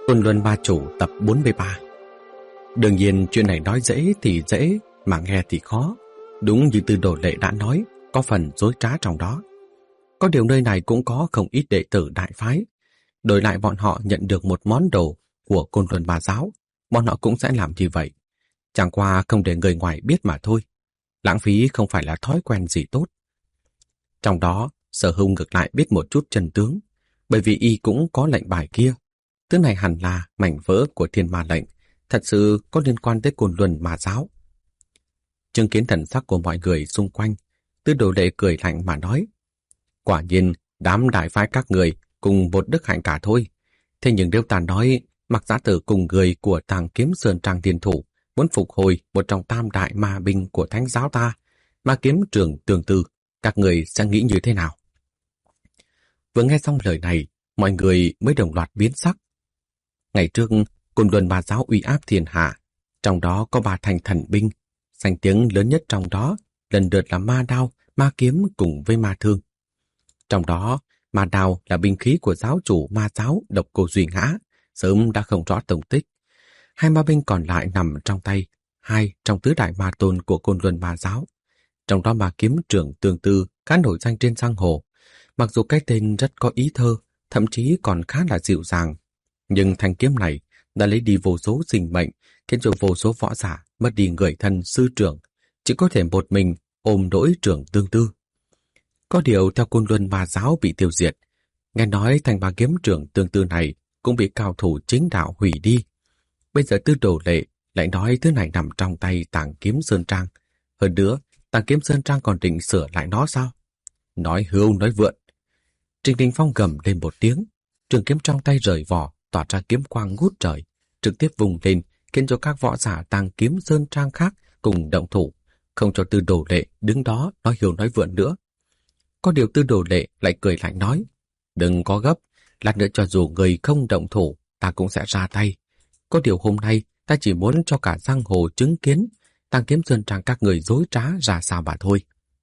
Côn Luân Ba Chủ tập 43. Đương nhiên chuyện này nói dễ thì dễ, mà nghe thì khó. Đúng như Tư Đồ Lệ đã nói, có phần dối trá trong đó. Có điều nơi này cũng có không ít đệ tử đại phái. Đổi lại bọn họ nhận được một món đồ của Côn Luân Ba Giáo, bọn họ cũng sẽ làm như vậy. Chẳng qua không để người ngoài biết mà thôi. Lãng phí không phải là thói quen gì tốt. Trong đó, Sở Hùng ngược lại biết một chút chân tướng, bởi vì y cũng có lệnh bài kia. Thứ này hẳn là mảnh vỡ của Thiên Ma lệnh, thật sự có liên quan tới Côn Luân Ma Giáo. Chứng kiến thần sắc của mọi người xung quanh, Tư Đồ Lệ cười lạnh mà nói: quả nhiên, đám đại phái các người cùng một đức hạnh cả thôi. Thế nhưng nếu ta nói Mặc Giá Tử cùng người của Tàng Kiếm Sơn Trang liên thủ muốn phục hồi một trong tam đại ma binh của Thánh giáo ta, Ma Kiếm Trường Tương Tư, các người sẽ nghĩ như thế nào? Vừa nghe xong lời này, mọi người mới đồng loạt biến sắc. Ngày trước, Côn Luân Ma Giáo uy áp thiên hạ, trong đó có 3 thành thần binh, danh tiếng lớn nhất trong đó lần lượt là Ma Đao, Ma Kiếm cùng với Ma Thương. Trong đó, Ma Đao là binh khí của giáo chủ Ma Giáo Độc Cô Duy Ngã, sớm đã không rõ tung tích. 2 ma binh còn lại nằm trong tay 2 trong tứ đại ma tôn của Côn Luân Ma Giáo. Trong đó Ma Kiếm Trường Tương Tư khá nổi danh trên giang hồ. Mặc dù cái tên rất có ý thơ, thậm chí còn khá là dịu dàng, nhưng thanh kiếm này đã lấy đi vô số sinh mệnh, khiến cho vô số võ giả mất đi người thân sư trưởng, chỉ có thể một mình ôm nỗi Trường Tương Tư. Có điều theo Côn Luân Ma Giáo bị tiêu diệt, nghe nói thanh Ma Kiếm Trường Tương Tư này cũng bị cao thủ chính đạo hủy đi. Bây giờ Tư Đồ Lệ lại nói thứ này nằm trong tay Tàng Kiếm Sơn Trang. Hơn nữa, Tàng Kiếm Sơn Trang còn định sửa lại nó sao? Nói hưu nói vượn. Trình Đình Phong gầm lên một tiếng, trường kiếm trong tay rời vỏ, tỏa ra kiếm quang ngút trời, trực tiếp vùng lên, khiến cho các võ giả Tàng Kiếm Sơn Trang khác cùng động thủ, không cho Tư Đồ Lệ đứng đó nói hưu nói vượn nữa. Có điều Tư Đồ Lệ lại cười lạnh nói: đừng có gấp, lát nữa cho dù người không động thủ, ta cũng sẽ ra tay. Có điều hôm nay ta chỉ muốn cho cả giang hồ chứng kiến Tàng Kiếm Sơn Trang các người dối trá ra sao mà thôi.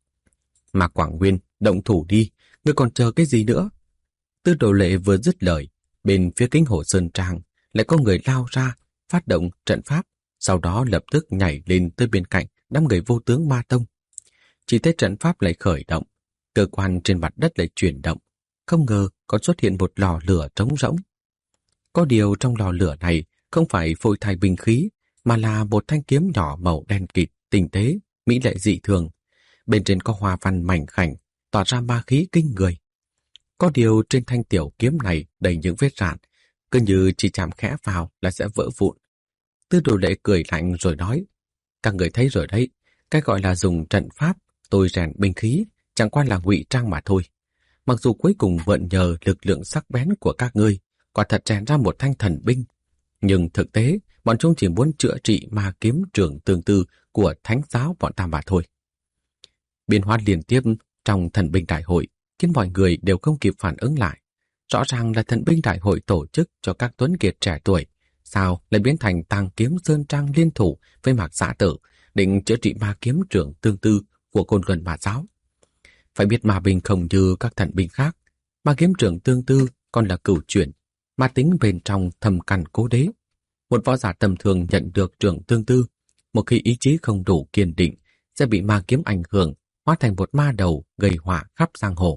Mạc Quảng Nguyên, động thủ đi, ngươi còn chờ cái gì nữa? Tư Đồ Lệ vừa dứt lời, bên phía Kính Hồ Sơn Trang lại có người lao ra, phát động trận pháp, sau đó lập tức nhảy lên tới bên cạnh đám người vô tướng Ma Tông. Chỉ thấy trận pháp lại khởi động, cơ quan trên mặt đất lại chuyển động, không ngờ còn xuất hiện một lò lửa trống rỗng. Có điều trong lò lửa này không phải phôi thai binh khí, mà là một thanh kiếm nhỏ màu đen kịt, tinh tế, mỹ lệ dị thường. Bên trên có hoa văn mảnh khảnh, tỏa ra ma khí kinh người. Có điều trên thanh tiểu kiếm này đầy những vết rạn, cứ như chỉ chạm khẽ vào là sẽ vỡ vụn. Tư Đồ Lệ cười lạnh rồi nói: các người thấy rồi đấy, cái gọi là dùng trận pháp tôi rèn binh khí chẳng qua là ngụy trang mà thôi. Mặc dù cuối cùng mượn nhờ lực lượng sắc bén của các ngươi, quả thật rèn ra một thanh thần binh, nhưng thực tế bọn chúng chỉ muốn chữa trị Ma Kiếm Trường Tương Tư của Thánh giáo bọn ta mà thôi. Biến hóa liên tiếp trong thần binh đại hội khiến mọi người đều không kịp phản ứng lại. Rõ ràng là thần binh đại hội tổ chức cho các tuấn kiệt trẻ tuổi, sao lại biến thành Tàng Kiếm Sơn Trang liên thủ với Mạc Giá Tử định chữa trị Ma Kiếm Trường Tương Tư của Côn Luân Ma Giáo? Phải biết ma binh không như các thần binh khác, Ma Kiếm Trường Tương Tư còn là cửu chuyển, ma tính bên trong thâm căn cố đế. Một võ giả tầm thường nhận được Trường Tương Tư, một khi ý chí không đủ kiên định sẽ bị ma kiếm ảnh hưởng, hóa thành một ma đầu gây họa khắp giang hồ.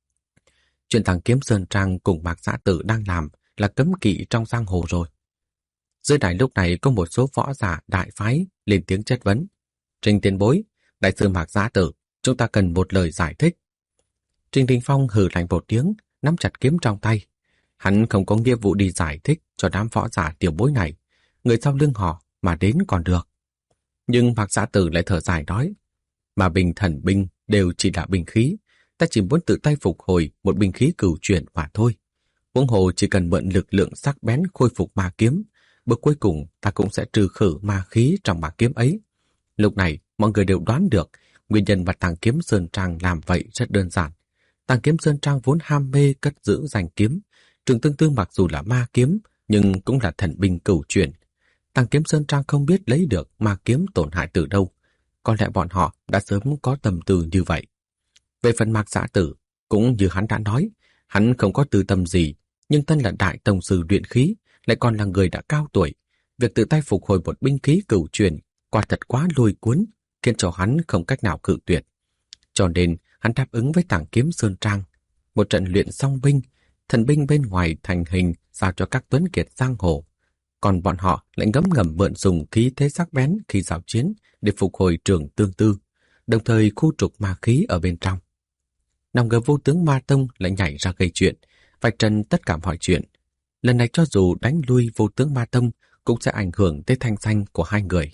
Chuyện Tàng Kiếm Sơn Trang cùng Mạc Giá Tử đang làm là cấm kỵ trong giang hồ rồi. Dưới đài lúc này có một số võ giả đại phái lên tiếng chất vấn: Trình tiền bối, đại sư Mạc Giá Tử, chúng ta cần một lời giải thích. Trình Đình Phong hừ lạnh một tiếng, nắm chặt kiếm trong tay. Hắn không có nghĩa vụ đi giải thích cho đám võ giả tiểu bối này, người sau lưng họ mà đến còn được. Nhưng Mạc Giá Tử lại thở dài nói: mà binh thần binh đều chỉ là binh khí, ta chỉ muốn tự tay phục hồi một binh khí cửu chuyển mà thôi. Huống hồ chỉ cần mượn lực lượng sắc bén khôi phục ma kiếm, bước cuối cùng ta cũng sẽ trừ khử ma khí trong ma kiếm ấy. Lúc này mọi người đều đoán được nguyên nhân mà Tàng Kiếm Sơn Trang làm vậy rất đơn giản. Tàng Kiếm Sơn Trang vốn ham mê cất giữ danh kiếm. Trường Tương Tư mặc dù là ma kiếm nhưng cũng là thần binh cửu chuyển. Tàng Kiếm Sơn Trang không biết lấy được ma kiếm tổn hại từ đâu. Có lẽ bọn họ đã sớm có tâm tư như vậy. Về phần Mạc Giá Tử, cũng như hắn đã nói, hắn không có tư tâm gì, nhưng thân là đại tông sư luyện khí, lại còn là người đã cao tuổi. Việc tự tay phục hồi một binh khí cửu truyền quả thật quá lôi cuốn, khiến cho hắn không cách nào cự tuyệt. Cho nên hắn đáp ứng với Tàng Kiếm Sơn Trang. Một trận luyện xong binh, thần binh bên ngoài thành hình giao cho các tuấn kiệt giang hồ. Còn bọn họ lại ngấm ngầm mượn dùng khí thế sắc bén khi giao chiến để phục hồi trường tương tư, đồng thời khu trục ma khí ở bên trong. Nào ngờ Vô Tướng Ma Tông lại nhảy ra gây chuyện, vạch trần tất cả mọi chuyện. Lần này cho dù đánh lui Vô Tướng Ma Tông cũng sẽ ảnh hưởng tới thanh danh của hai người.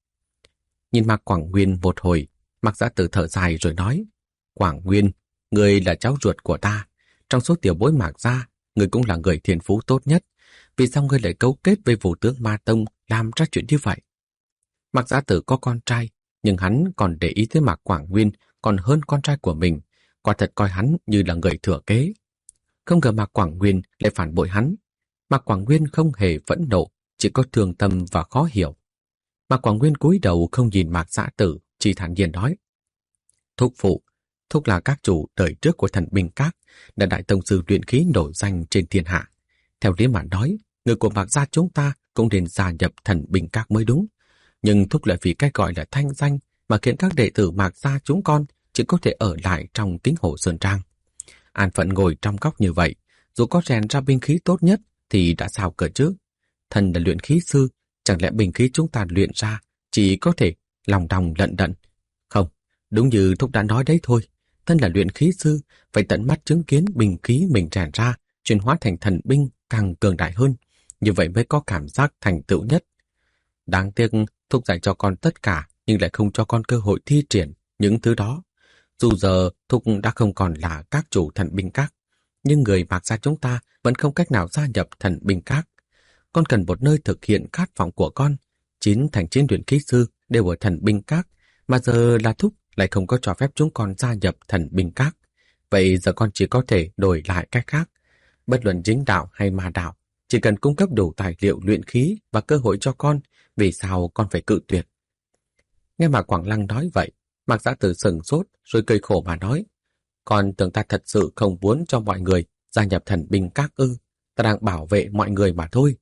Nhìn Mạc Quảng Nguyên một hồi, Mạc Giã Tử thở dài rồi nói: Quảng Nguyên, người là cháu ruột của ta. Trong số tiểu bối Mạc gia, người cũng là người thiên phú tốt nhất. Vì sao ngươi lại cấu kết với Vô Tướng Ma Tông làm ra chuyện như vậy? Mạc Giã Tử có con trai, nhưng hắn còn để ý tới Mạc Quảng Nguyên còn hơn con trai của mình, quả thật coi hắn như là người thừa kế. Không ngờ Mạc Quảng Nguyên lại phản bội hắn. Mạc Quảng Nguyên không hề phẫn nộ, chỉ có thương tâm và khó hiểu. Mạc Quảng Nguyên cúi đầu không nhìn Mạc Giã Tử, chỉ thản nhiên nói: Thúc phụ, thúc là các chủ đời trước của Thần Binh Các, là đại tông sư luyện khí nổi danh trên thiên hạ. Theo lý mà nói, người của Mạc gia chúng ta cũng nên gia nhập Thần Binh Các mới đúng. Nhưng thúc lại vì cái gọi là thanh danh mà khiến các đệ tử Mạc gia chúng con chỉ có thể ở lại trong Kính Hồ Sơn Trang. An phận ngồi trong góc như vậy, dù có rèn ra binh khí tốt nhất thì đã sao cơ chứ? Thần là luyện khí sư, chẳng lẽ binh khí chúng ta luyện ra chỉ có thể lòng đòng lận đận? Không, đúng như thúc đã nói đấy thôi. Thân là luyện khí sư, phải tận mắt chứng kiến binh khí mình rèn ra chuyển hóa thành thần binh càng cường đại hơn. Như vậy mới có cảm giác thành tựu nhất. Đáng tiếc thúc dạy cho con tất cả nhưng lại không cho con cơ hội thi triển những thứ đó. Dù giờ thúc đã không còn là các chủ Thần Binh Các, nhưng người Mạc gia chúng ta vẫn không cách nào gia nhập Thần Binh Các. Con cần một nơi thực hiện khát vọng của con. 9 thành 9 luyện khí sư đều ở Thần Binh Các, mà giờ là thúc lại không có cho phép chúng con gia nhập Thần Binh Các. Vậy giờ con chỉ có thể đổi lại cách khác. Bất luận chính đạo hay ma đạo, chỉ cần cung cấp đủ tài liệu luyện khí và cơ hội cho con, vì sao con phải cự tuyệt? Nghe Mạc Quảng Lăng nói vậy, Mạc Giã Tử sững sốt rồi cười khổ mà nói: Con tưởng ta thật sự không muốn cho mọi người gia nhập Thần Binh Các ư? Ta đang bảo vệ mọi người mà thôi.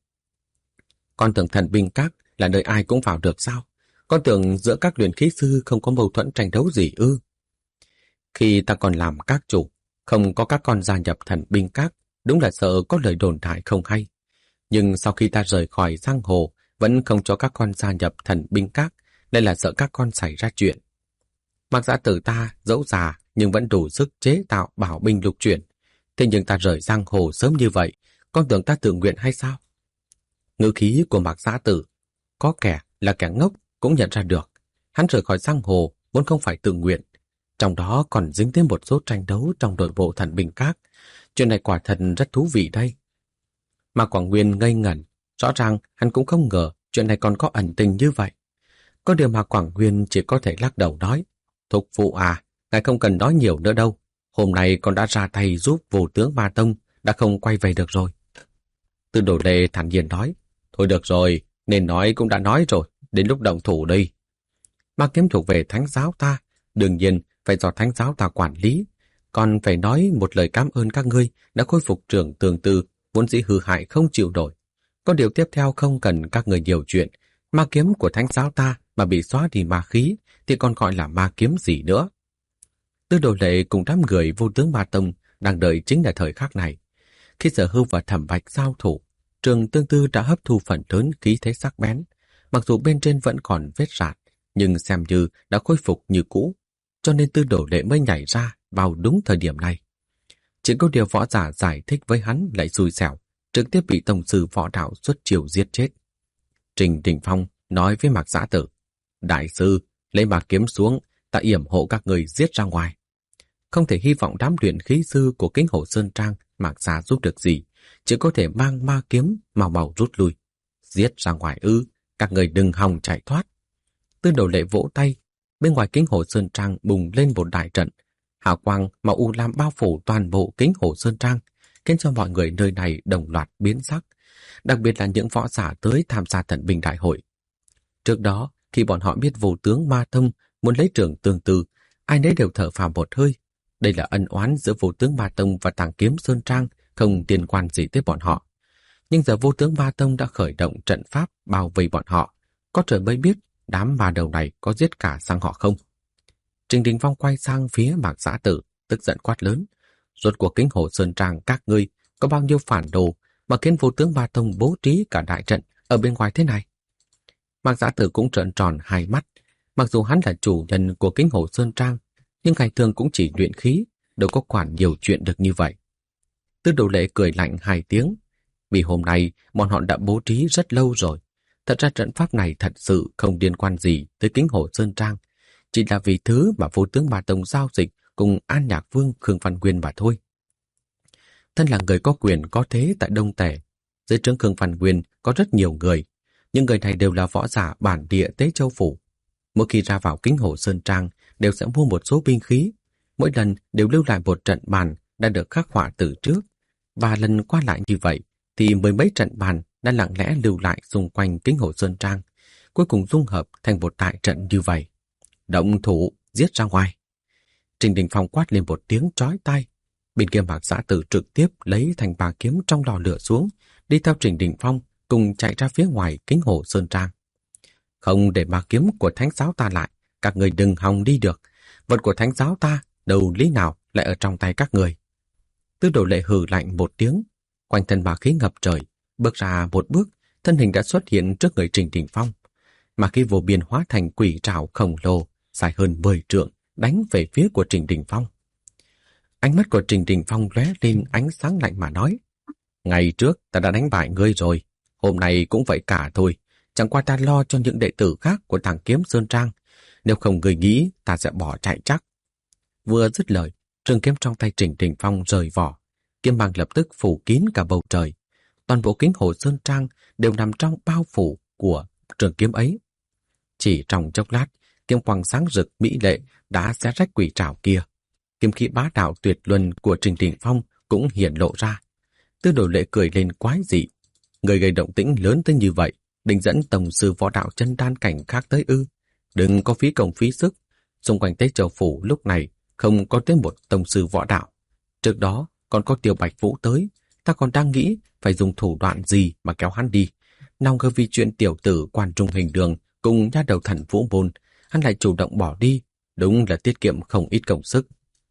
Con tưởng Thần Binh Các là nơi ai cũng vào được sao? Con tưởng giữa các luyện khí sư không có mâu thuẫn tranh đấu gì ư? Khi ta còn làm các chủ, không có các con gia nhập Thần Binh Các, đúng là sợ có lời đồn đại không hay. Nhưng sau khi ta rời khỏi giang hồ, vẫn không cho các con gia nhập Thần Binh Các, đây là sợ các con xảy ra chuyện. Mạc Giã Tử ta dẫu già nhưng vẫn đủ sức chế tạo bảo binh lục chuyển. Thế nhưng ta rời giang hồ sớm như vậy, con tưởng ta tự nguyện hay sao? Ngữ khí của Mạc Giã Tử, có kẻ là kẻ ngốc cũng nhận ra được. Hắn rời khỏi giang hồ vốn không phải tự nguyện. Trong đó còn dính thêm một số tranh đấu trong nội bộ Thần Binh Các. Chuyện này quả thật rất thú vị đây. Mạc Quảng Nguyên ngây ngẩn, rõ ràng hắn cũng không ngờ chuyện này còn có ẩn tình như vậy. Có điều Mạc Quảng Nguyên chỉ có thể lắc đầu nói: Thúc phụ à, ngài không cần nói nhiều nữa đâu. Hôm nay con đã ra tay giúp Vô Tướng Ma Tông, đã không quay về được rồi. Tư Đồ Lệ thản nhiên nói: Thôi được rồi, nên nói cũng đã nói rồi, đến lúc động thủ đi. Ma kiếm thuộc về thánh giáo ta, đương nhiên phải do thánh giáo ta quản lý. Còn phải nói một lời cảm ơn các ngươi đã khôi phục trường tường tư, vốn dĩ hư hại không chịu nổi. Có điều tiếp theo không cần các người nhiều chuyện. Ma kiếm của thánh giáo ta mà bị xóa đi ma khí thì còn gọi là ma kiếm gì nữa. Tư Đồ Lệ cùng đám người Vô Tướng Ma Tông đang đợi chính là thời khắc này. Khi Sở Hưu và Thẩm Bạch giao thủ, trường tương tư đã hấp thu phần lớn khí thế sắc bén. Mặc dù bên trên vẫn còn vết rạn, nhưng xem như đã khôi phục như cũ, cho nên Tư Đồ Lệ mới nhảy ra vào đúng thời điểm này. Chỉ có điều võ giả giải thích với hắn lại xui xẻo, trực tiếp bị tổng sư võ đạo xuất chiêu giết chết. Trình Đình Phong nói với Mạc Giã Tử: Đại sư, lấy ma kiếm xuống, ta yểm hộ các người giết ra ngoài. Không thể hy vọng đám luyện khí sư của Kính Hồ Sơn Trang Mạc gia giúp được gì, chỉ có thể mang ma kiếm mau mau rút lui. Giết ra ngoài ư? Các người đừng hòng chạy thoát. Tư Đồ Lệ vỗ tay, bên ngoài Kính Hồ Sơn Trang bùng lên một đại trận. Hào quang màu u lam bao phủ toàn bộ Kính Hồ Sơn Trang, khiến cho mọi người nơi này đồng loạt biến sắc, đặc biệt là những võ giả tới tham gia Thần Binh Đại hội. Trước đó, khi bọn họ biết Vô Tướng Ma Tông muốn lấy trường tương tư, ai nấy đều thở phào một hơi. Đây là ân oán giữa Vô Tướng Ma Tông và Tàng Kiếm Sơn Trang, không liên quan gì tới bọn họ. Nhưng giờ vô tướng Ma Tông đã khởi động trận pháp bao vây bọn họ. Có trời mới biết đám ma đầu này có giết cả sang họ không. Trình Đình Phong quay sang phía Mạc Giã Tử, tức giận quát lớn. Rốt cuộc Kính Hồ Sơn Trang các ngươi có bao nhiêu phản đồ mà khiến vô tướng Ma Tông bố trí cả đại trận ở bên ngoài thế này? Mạc Giã Tử cũng trợn tròn hai mắt. Mặc dù hắn là chủ nhân của Kính Hồ Sơn Trang, nhưng ngày thường cũng chỉ luyện khí, đâu có quản nhiều chuyện được như vậy. Tư Đồ Lệ cười lạnh hai tiếng. Vì hôm nay bọn họ đã bố trí rất lâu rồi. Thật ra trận pháp này thật sự không liên quan gì tới Kính Hồ Sơn Trang, chỉ là vì thứ mà vô tướng Ma Tông giao dịch cùng An Nhạc Vương Khương Văn Nguyên mà thôi. Thân là người có quyền có thế tại Đông Tề, dưới trướng Khương Văn Nguyên có rất nhiều người, nhưng người này đều là võ giả bản địa Tế Châu Phủ. Mỗi khi ra vào Kính Hồ Sơn Trang đều sẽ mua một số binh khí, mỗi lần đều lưu lại một trận bàn đã được khắc họa từ trước, và lần qua lại như vậy thì mười mấy trận bàn đã lặng lẽ lưu lại xung quanh Kính Hồ Sơn Trang, cuối cùng dung hợp thành một đại trận như vậy. Động thủ, giết ra ngoài. Trình Đình Phong quát lên một tiếng chói tai. Bên kia Mạc Giã Tử trực tiếp lấy thành bà kiếm trong lò lửa xuống, đi theo Trình Đình Phong cùng chạy ra phía ngoài Kính Hồ Sơn Trang. Không để bà kiếm của thánh giáo ta lại, các người đừng hòng đi được. Vật của thánh giáo ta đâu lý nào lại ở trong tay các người. Tư Đồ Lệ hừ lạnh một tiếng, quanh thân bà khí ngập trời, bước ra một bước, thân hình đã xuất hiện trước người Trình Đình Phong. Mà khi vô biên hóa thành quỷ trảo khổng lồ, dài hơn 10 trượng, đánh về phía của Trình Đình Phong. Ánh mắt của Trình Đình Phong lóe lên ánh sáng lạnh mà nói: ngày trước ta đã đánh bại ngươi rồi, hôm nay cũng vậy cả thôi. Chẳng qua ta lo cho những đệ tử khác của thằng Kiếm Sơn Trang, nếu không ngươi nghĩ ta sẽ bỏ chạy chắc. Vừa dứt lời, trường kiếm trong tay Trình Đình Phong rời vỏ, kiếm mang lập tức phủ kín cả bầu trời. Toàn bộ Kính Hồ Sơn Trang đều nằm trong bao phủ của trường kiếm ấy. Chỉ trong chốc lát, kiếm quang sáng rực mỹ lệ đã xé rách quỷ trảo kia. Kiếm khí bá đạo tuyệt luân của Trình Đình Phong cũng hiện lộ ra. Tư Đồ Lệ cười lên quái dị. Người gây động tĩnh lớn tới như vậy, định dẫn tổng sư võ đạo chân đan cảnh khác tới ư? Đừng có phí công phí sức. Xung quanh Tế Châu Phủ lúc này không có tới một tổng sư võ đạo. Trước đó còn có Tiêu Bạch Vũ tới, ta còn đang nghĩ phải dùng thủ đoạn gì mà kéo hắn đi. Nào ngờ vì chuyện tiểu tử Quan Trung Hình Đường cùng nha đầu Thần Vũ Môn, hắn lại chủ động bỏ đi, đúng là tiết kiệm không ít công sức.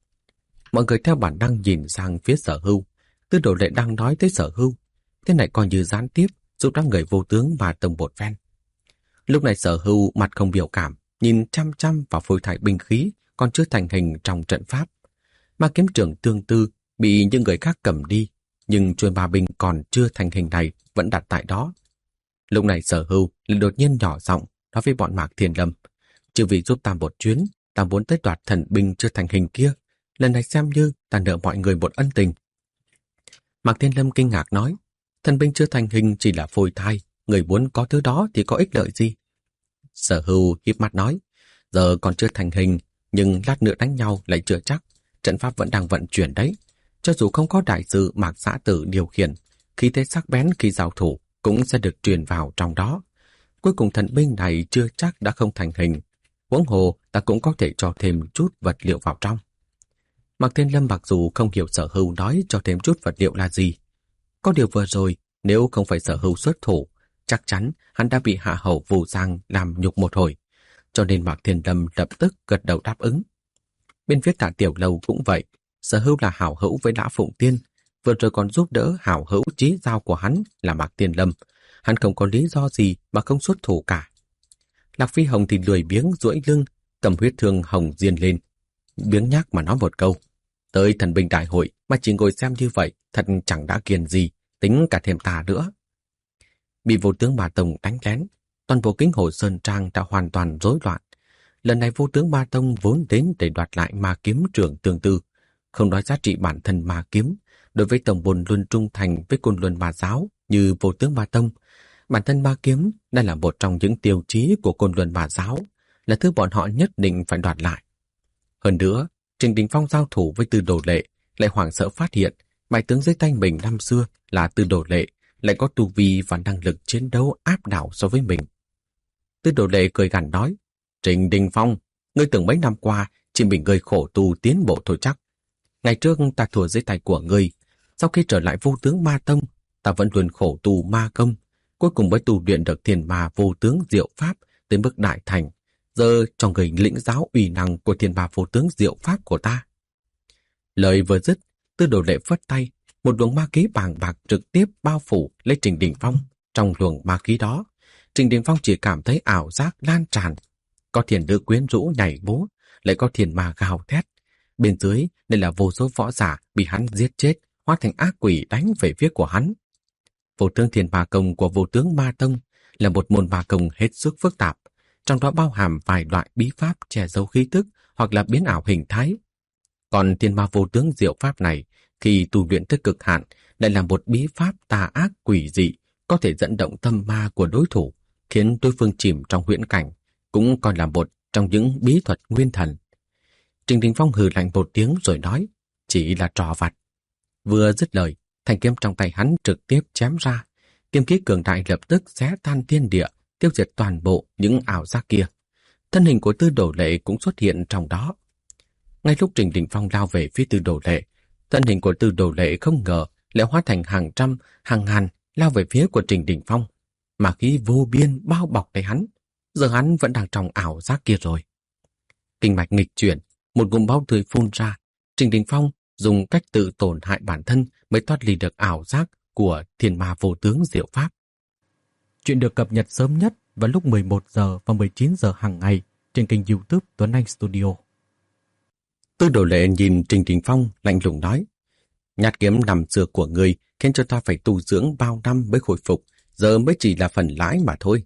Mọi người theo bản năng nhìn sang phía Sở Hưu. Tư Đồ Lệ đang nói tới Sở Hưu, thế này coi như gián tiếp giúp đám người vô tướng mà tông một phen. Lúc này Sở Hưu mặt không biểu cảm, nhìn chăm chăm vào phôi thải binh khí còn chưa thành hình trong trận pháp. Mà kiếm trưởng Tương Tư bị những người khác cầm đi, nhưng chuôi ba binh còn chưa thành hình này vẫn đặt tại đó. Lúc này Sở Hưu liền đột nhiên nhỏ giọng nói với bọn Mạc Thiên Lâm: chư vị giúp ta một chuyến, ta muốn tới đoạt thần binh chưa thành hình kia, lần này xem như ta nợ mọi người một ân tình. Mạc Thiên Lâm kinh ngạc nói: thần binh chưa thành hình chỉ là phôi thai, người muốn có thứ đó thì có ích lợi gì? Sở Hưu híp mắt nói: giờ còn chưa thành hình, nhưng lát nữa đánh nhau lại chưa chắc, trận pháp vẫn đang vận chuyển đấy. Cho dù không có đại sư Mạc Giã Tử điều khiển, khí thế sắc bén khi giao thủ cũng sẽ được truyền vào trong đó. Cuối cùng thần binh này chưa chắc đã không thành hình, huống hồ ta cũng có thể cho thêm chút vật liệu vào trong. Mạc Thiên Lâm mặc dù không hiểu Sở Hưu nói cho thêm chút vật liệu là gì, có điều vừa rồi nếu không phải Sở Hưu xuất thủ, chắc chắn hắn đã bị hạ hầu Vu Giang làm nhục một hồi, cho nên Mạc Thiên Lâm lập tức gật đầu đáp ứng. Bên phía Tạ Tiểu Lâu cũng vậy, Sở Hưu là hảo hữu với Lã Phụng Tiên, vừa rồi còn giúp đỡ hảo hữu chí giao của hắn là Mạc Thiên Lâm, hắn không có lý do gì mà không xuất thủ cả. Lạc Phi Hồng thì lười biếng duỗi lưng, cầm huyết thương hồng diên lên, biếng nhác mà nói một câu: tới thần binh đại hội mà chỉ ngồi xem như vậy, thật chẳng đã kiền gì, tính cả thêm ta nữa. Bị vô tướng Ma Tông đánh lén, toàn bộ Kính Hồ Sơn Trang đã hoàn toàn rối loạn. Lần này vô tướng Ma Tông vốn đến để đoạt lại ma kiếm trưởng Tương Tư, không nói giá trị bản thân ma kiếm, đối với tổng bồn luôn trung thành với Côn Luân Ma Giáo như vô tướng Ma Tông, bản thân ma kiếm đã là một trong những tiêu chí của Côn Luân Ma Giáo, là thứ bọn họ nhất định phải đoạt lại. Hơn nữa, Trình Đình Phong giao thủ với Tư Đồ Lệ lại hoảng sợ phát hiện bại tướng dưới tay mình năm xưa là Tư Đồ Lệ lại có tu vi và năng lực chiến đấu áp đảo so với mình. Tư Đồ Lệ cười gằn nói: Trình Đình Phong, ngươi tưởng mấy năm qua chỉ mình ngươi khổ tu tiến bộ thôi chắc. Ngày trước ta thua dưới tay của ngươi, sau khi trở lại vô tướng Ma Tông, ta vẫn luôn khổ tu ma công, cuối cùng mới tu luyện được Thiên Ma Vô Tướng Diệu Pháp tới mức đại thành, giờ cho người lĩnh giáo uy năng của Thiên Ma Vô Tướng Diệu Pháp của ta. Lời vừa dứt, Tư Đồ Lệ phất tay, một luồng ma khí bàng bạc trực tiếp bao phủ lấy Trình Đình Phong. Trong luồng ma khí đó, Trình Đình Phong chỉ cảm thấy ảo giác lan tràn. Có thiền nữ quyến rũ nhảy múa, lại có thiền ma gào thét. Bên dưới, đây là vô số võ giả bị hắn giết chết, hóa thành ác quỷ đánh về phía của hắn. Vô tướng Thiên Ma Công của Vô Tướng Ma Tông là một môn ma công hết sức phức tạp, trong đó bao hàm vài loại bí pháp che giấu khí tức hoặc là biến ảo hình thái. Còn Thiên Ma Vô Tướng Diệu Pháp này, khi tu luyện tới cực hạn, lại là một bí pháp tà ác quỷ dị, có thể dẫn động tâm ma của đối thủ, khiến đối phương chìm trong huyễn cảnh, cũng còn là một trong những bí thuật nguyên thần. Trình Đình Phong hừ lạnh một tiếng rồi nói, chỉ là trò vặt. Vừa dứt lời, thanh kiếm trong tay hắn trực tiếp chém ra, kiếm khí cường đại lập tức xé tan thiên địa, tiêu diệt toàn bộ những ảo giác kia. Thân hình của Tư Đồ Lệ cũng xuất hiện trong đó. Ngay lúc Trình Đình Phong lao về phía Tư Đồ Lệ, thân hình của Tư Đồ Lệ không ngờ lại hóa thành hàng trăm, hàng ngàn lao về phía của Trình Đình Phong, mà khí vô biên bao bọc lấy hắn. Giờ hắn vẫn đang trong ảo giác kia rồi. Kinh mạch nghịch chuyển, một ngụm máu tươi phun ra. Trình Đình Phong dùng cách tự tổn hại bản thân mới thoát ly được ảo giác của Thiên Ma Vô Tướng Diệu Pháp. Chuyện được cập nhật sớm nhất vào lúc 11 giờ và 19 giờ hàng ngày trên kênh YouTube Tuấn Anh Studio. Tư Đồ Lệ nhìn Trình Đình Phong lạnh lùng nói, nhát kiếm năm xưa của ngươi khiến cho ta phải tu dưỡng bao năm mới khôi phục, giờ mới chỉ là phần lãi mà thôi.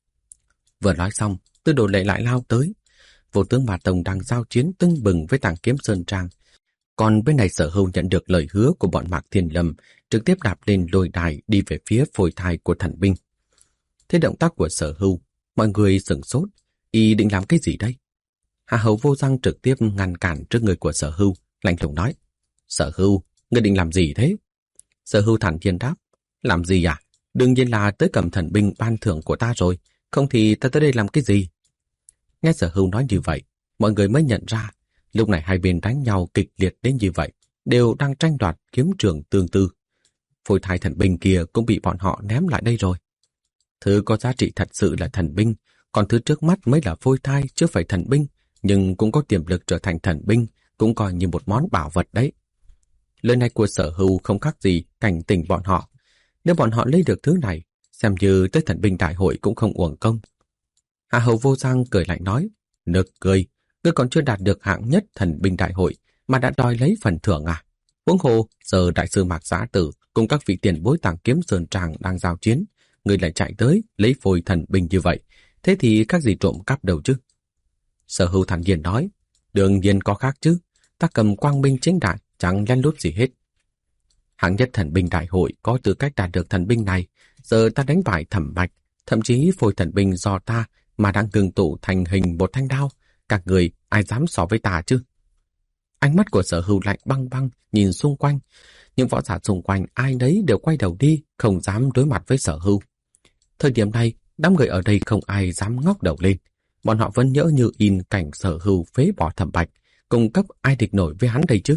Vừa nói xong, Tư Đồ Lệ lại lao tới. Vô Tướng Ma Tông đang giao chiến tưng bừng với Tàng Kiếm Sơn Trang. Còn bên này Sở Hưu nhận được lời hứa của bọn Mạc Thiên Lâm, trực tiếp đạp lên lôi đài đi về phía phôi thai của thần binh. Thế động tác của Sở Hưu, mọi người sửng sốt, y định làm cái gì đây? Hạ Hầu Vô Răng trực tiếp ngăn cản trước người của Sở Hưu, lạnh lùng nói, Sở Hưu, ngươi định làm gì thế? Sở Hưu thản nhiên đáp, làm gì à? Đương nhiên là tới cầm thần binh ban thưởng của ta rồi, không thì ta tới đây làm cái gì? Nghe Sở Hưu nói như vậy, mọi người mới nhận ra, lúc này hai bên đánh nhau kịch liệt đến như vậy, đều đang tranh đoạt kiếm trường tương tư. Phôi thai thần binh kia cũng bị bọn họ ném lại đây rồi. Thứ có giá trị thật sự là thần binh, còn thứ trước mắt mới là phôi thai chứ phải thần binh, nhưng cũng có tiềm lực trở thành thần binh, cũng coi như một món bảo vật đấy. Lời này của Sở Hưu không khác gì cảnh tỉnh bọn họ. Nếu bọn họ lấy được thứ này, xem như tới thần binh đại hội cũng không uổng công. Hạ Hầu Vô Răng cười lạnh nói, nực cười, ngươi còn chưa đạt được hạng nhất thần binh đại hội mà đã đòi lấy phần thưởng à? Huống hồ, giờ đại sư Mạc Giá Tử cùng các vị tiền bối Tàng Kiếm Sơn Trang đang giao chiến, ngươi lại chạy tới lấy phôi thần binh như vậy, thế thì các gì trộm cắp đâu chứ? Sở Hưu thản nhiên nói, đương nhiên có khác chứ, ta cầm quang minh chính đại, chẳng lén lút gì hết. Hạng nhất thần binh đại hội có tư cách đạt được thần binh này, giờ ta đánh bại Thẩm Bạch, thậm chí phôi thần binh do ta mà đang ngưng tụ thành hình một thanh đao, các người ai dám so với ta chứ? Ánh mắt của Sở Hưu lạnh băng băng nhìn xung quanh, những võ giả xung quanh ai nấy đều quay đầu đi, không dám đối mặt với Sở Hưu. Thời điểm này, đám người ở đây không ai dám ngóc đầu lên, bọn họ vẫn nhớ như in cảnh Sở Hưu phế bỏ Thẩm Bạch, cung cấp ai địch nổi với hắn đây chứ?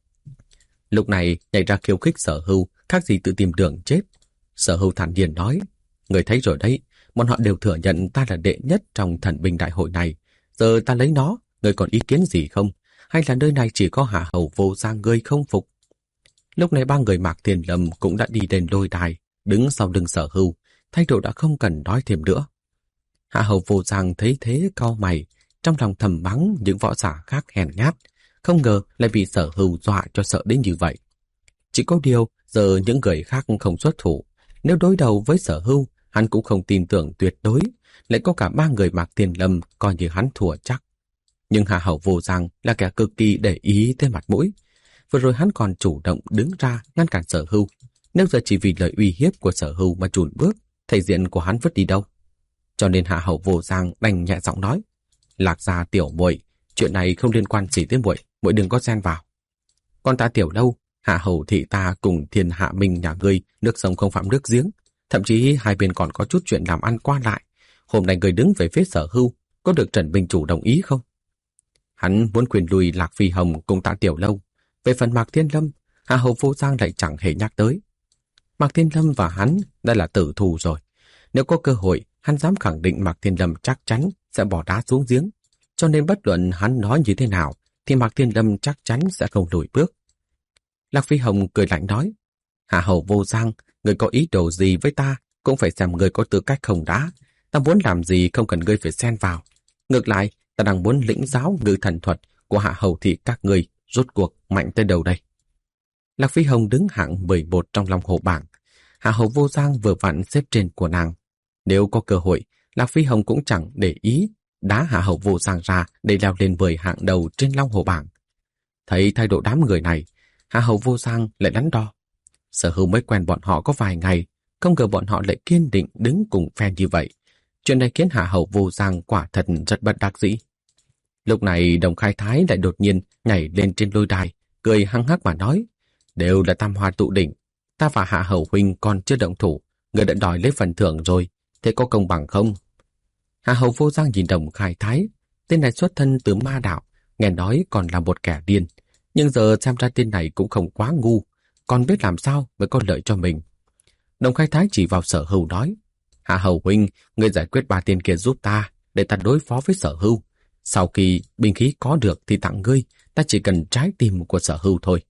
Lúc này nhảy ra khiêu khích Sở Hưu, khác gì tự tìm đường chết. Sở Hưu thản nhiên nói, người thấy rồi đấy, bọn họ đều thừa nhận ta là đệ nhất trong thần binh đại hội này. Giờ ta lấy nó, người còn ý kiến gì không? Hay là nơi này chỉ có Hạ Hầu Vô Răng ngươi không phục? Lúc này ba người Mạc Thiên Lâm cũng đã đi đến lôi đài, đứng sau lưng Sở Hưu, thái độ đã không cần nói thêm nữa. Hạ Hầu Vô Răng thấy thế cau mày, trong lòng thầm mắng những võ giả khác hèn nhát, không ngờ lại bị Sở Hưu dọa cho sợ đến như vậy. Chỉ có điều, giờ những người khác không xuất thủ, nếu đối đầu với Sở Hưu, hắn cũng không tin tưởng tuyệt đối, lại có cả ba người Mạc Thiên Lâm coi như hắn thua chắc. Nhưng Hạ Hầu Vô Răng là kẻ cực kỳ để ý tới mặt mũi. Vừa rồi hắn còn chủ động đứng ra ngăn cản Sở Hưu. Nếu giờ chỉ vì lời uy hiếp của Sở Hưu mà chùn bước, thể diện của hắn vứt đi đâu? Cho nên Hạ Hầu Vô Răng đành nhẹ giọng nói, Lạc Gia tiểu muội, chuyện này không liên quan gì tới muội, muội đừng có xen vào. Con ta Tiểu Lâu, Hạ Hầu thị ta cùng Thiên Hạ Minh nhà ngươi nước sông không phạm nước giếng, thậm chí hai bên còn có chút chuyện làm ăn qua lại. Hôm nay người đứng về phía Sở Hưu, có được Trần Bình Chủ đồng ý không? Hắn muốn quyền lùi Lạc Phi Hồng cùng Tạ Tiểu Lâu. Về phần Mạc Thiên Lâm, Hạ Hầu Vô Răng lại chẳng hề nhắc tới. Mạc Thiên Lâm và hắn đã là tử thù rồi. Nếu có cơ hội, hắn dám khẳng định Mạc Thiên Lâm chắc chắn sẽ bỏ đá xuống giếng. Cho nên bất luận hắn nói như thế nào, thì Mạc Thiên Lâm chắc chắn sẽ không lùi bước. Lạc Phi Hồng cười lạnh nói, Hạ hầu Vô Giang, người có ý đồ gì với ta, cũng phải xem người có tư cách không đã. Ta muốn làm gì không cần ngươi phải xen vào. Ngược lại, ta đang muốn lĩnh giáo ngự thần thuật của Hạ hầu thị các ngươi rốt cuộc mạnh tới đâu đây. Lạc Phi Hồng đứng hạng 11 trong Long Hồ bảng. Hạ hầu Vô Giang vừa vặn xếp trên của nàng. Nếu có cơ hội, Lạc Phi Hồng cũng chẳng để ý đá Hạ hầu Vô Giang ra để leo lên 10 hạng đầu trên Long Hồ bảng. Thấy thái độ đám người này, Hạ hầu Vô Giang lại đắn đo. Sở Hưu mới quen bọn họ có vài ngày, không ngờ bọn họ lại kiên định đứng cùng phe như vậy. Chuyện này khiến Hạ hầu Vô Giang quả thật rất bất đắc dĩ. Lúc này Đồng Khai Thái lại đột nhiên nhảy lên trên lôi đài, cười hăng hắc mà nói, đều là tam hoa tụ đỉnh, ta và Hạ hầu huynh còn chưa động thủ, người đã đòi lấy phần thưởng rồi, thế có công bằng không? Hạ hầu Vô Giang nhìn Đồng Khai Thái, tên này xuất thân từ ma đạo, nghe nói còn là một kẻ điên, nhưng giờ xem ra tên này cũng không quá ngu, còn biết làm sao mới có lợi cho mình. Đồng Khai Thái chỉ vào Sở Hưu nói, Hạ hầu huynh, người giải quyết 3 tên kia giúp ta, để ta đối phó với Sở Hưu. Sau khi binh khí có được thì tặng ngươi, ta chỉ cần trái tim của Sở Hưu thôi.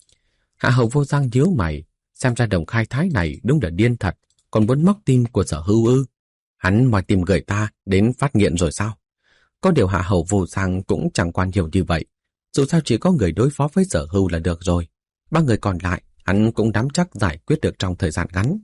Hạ hầu Vô Giang nhíu mày, xem ra Đồng Khai Thái này đúng là điên thật, còn muốn móc tim của Sở Hưu ư? Hắn moi tim người ta đến phát nghiện rồi sao? Có điều Hạ hầu Vô Giang cũng chẳng quan nhiều như vậy, dù sao chỉ có người đối phó với Sở Hưu là được rồi. 3 người còn lại hắn cũng nắm chắc giải quyết được trong thời gian ngắn.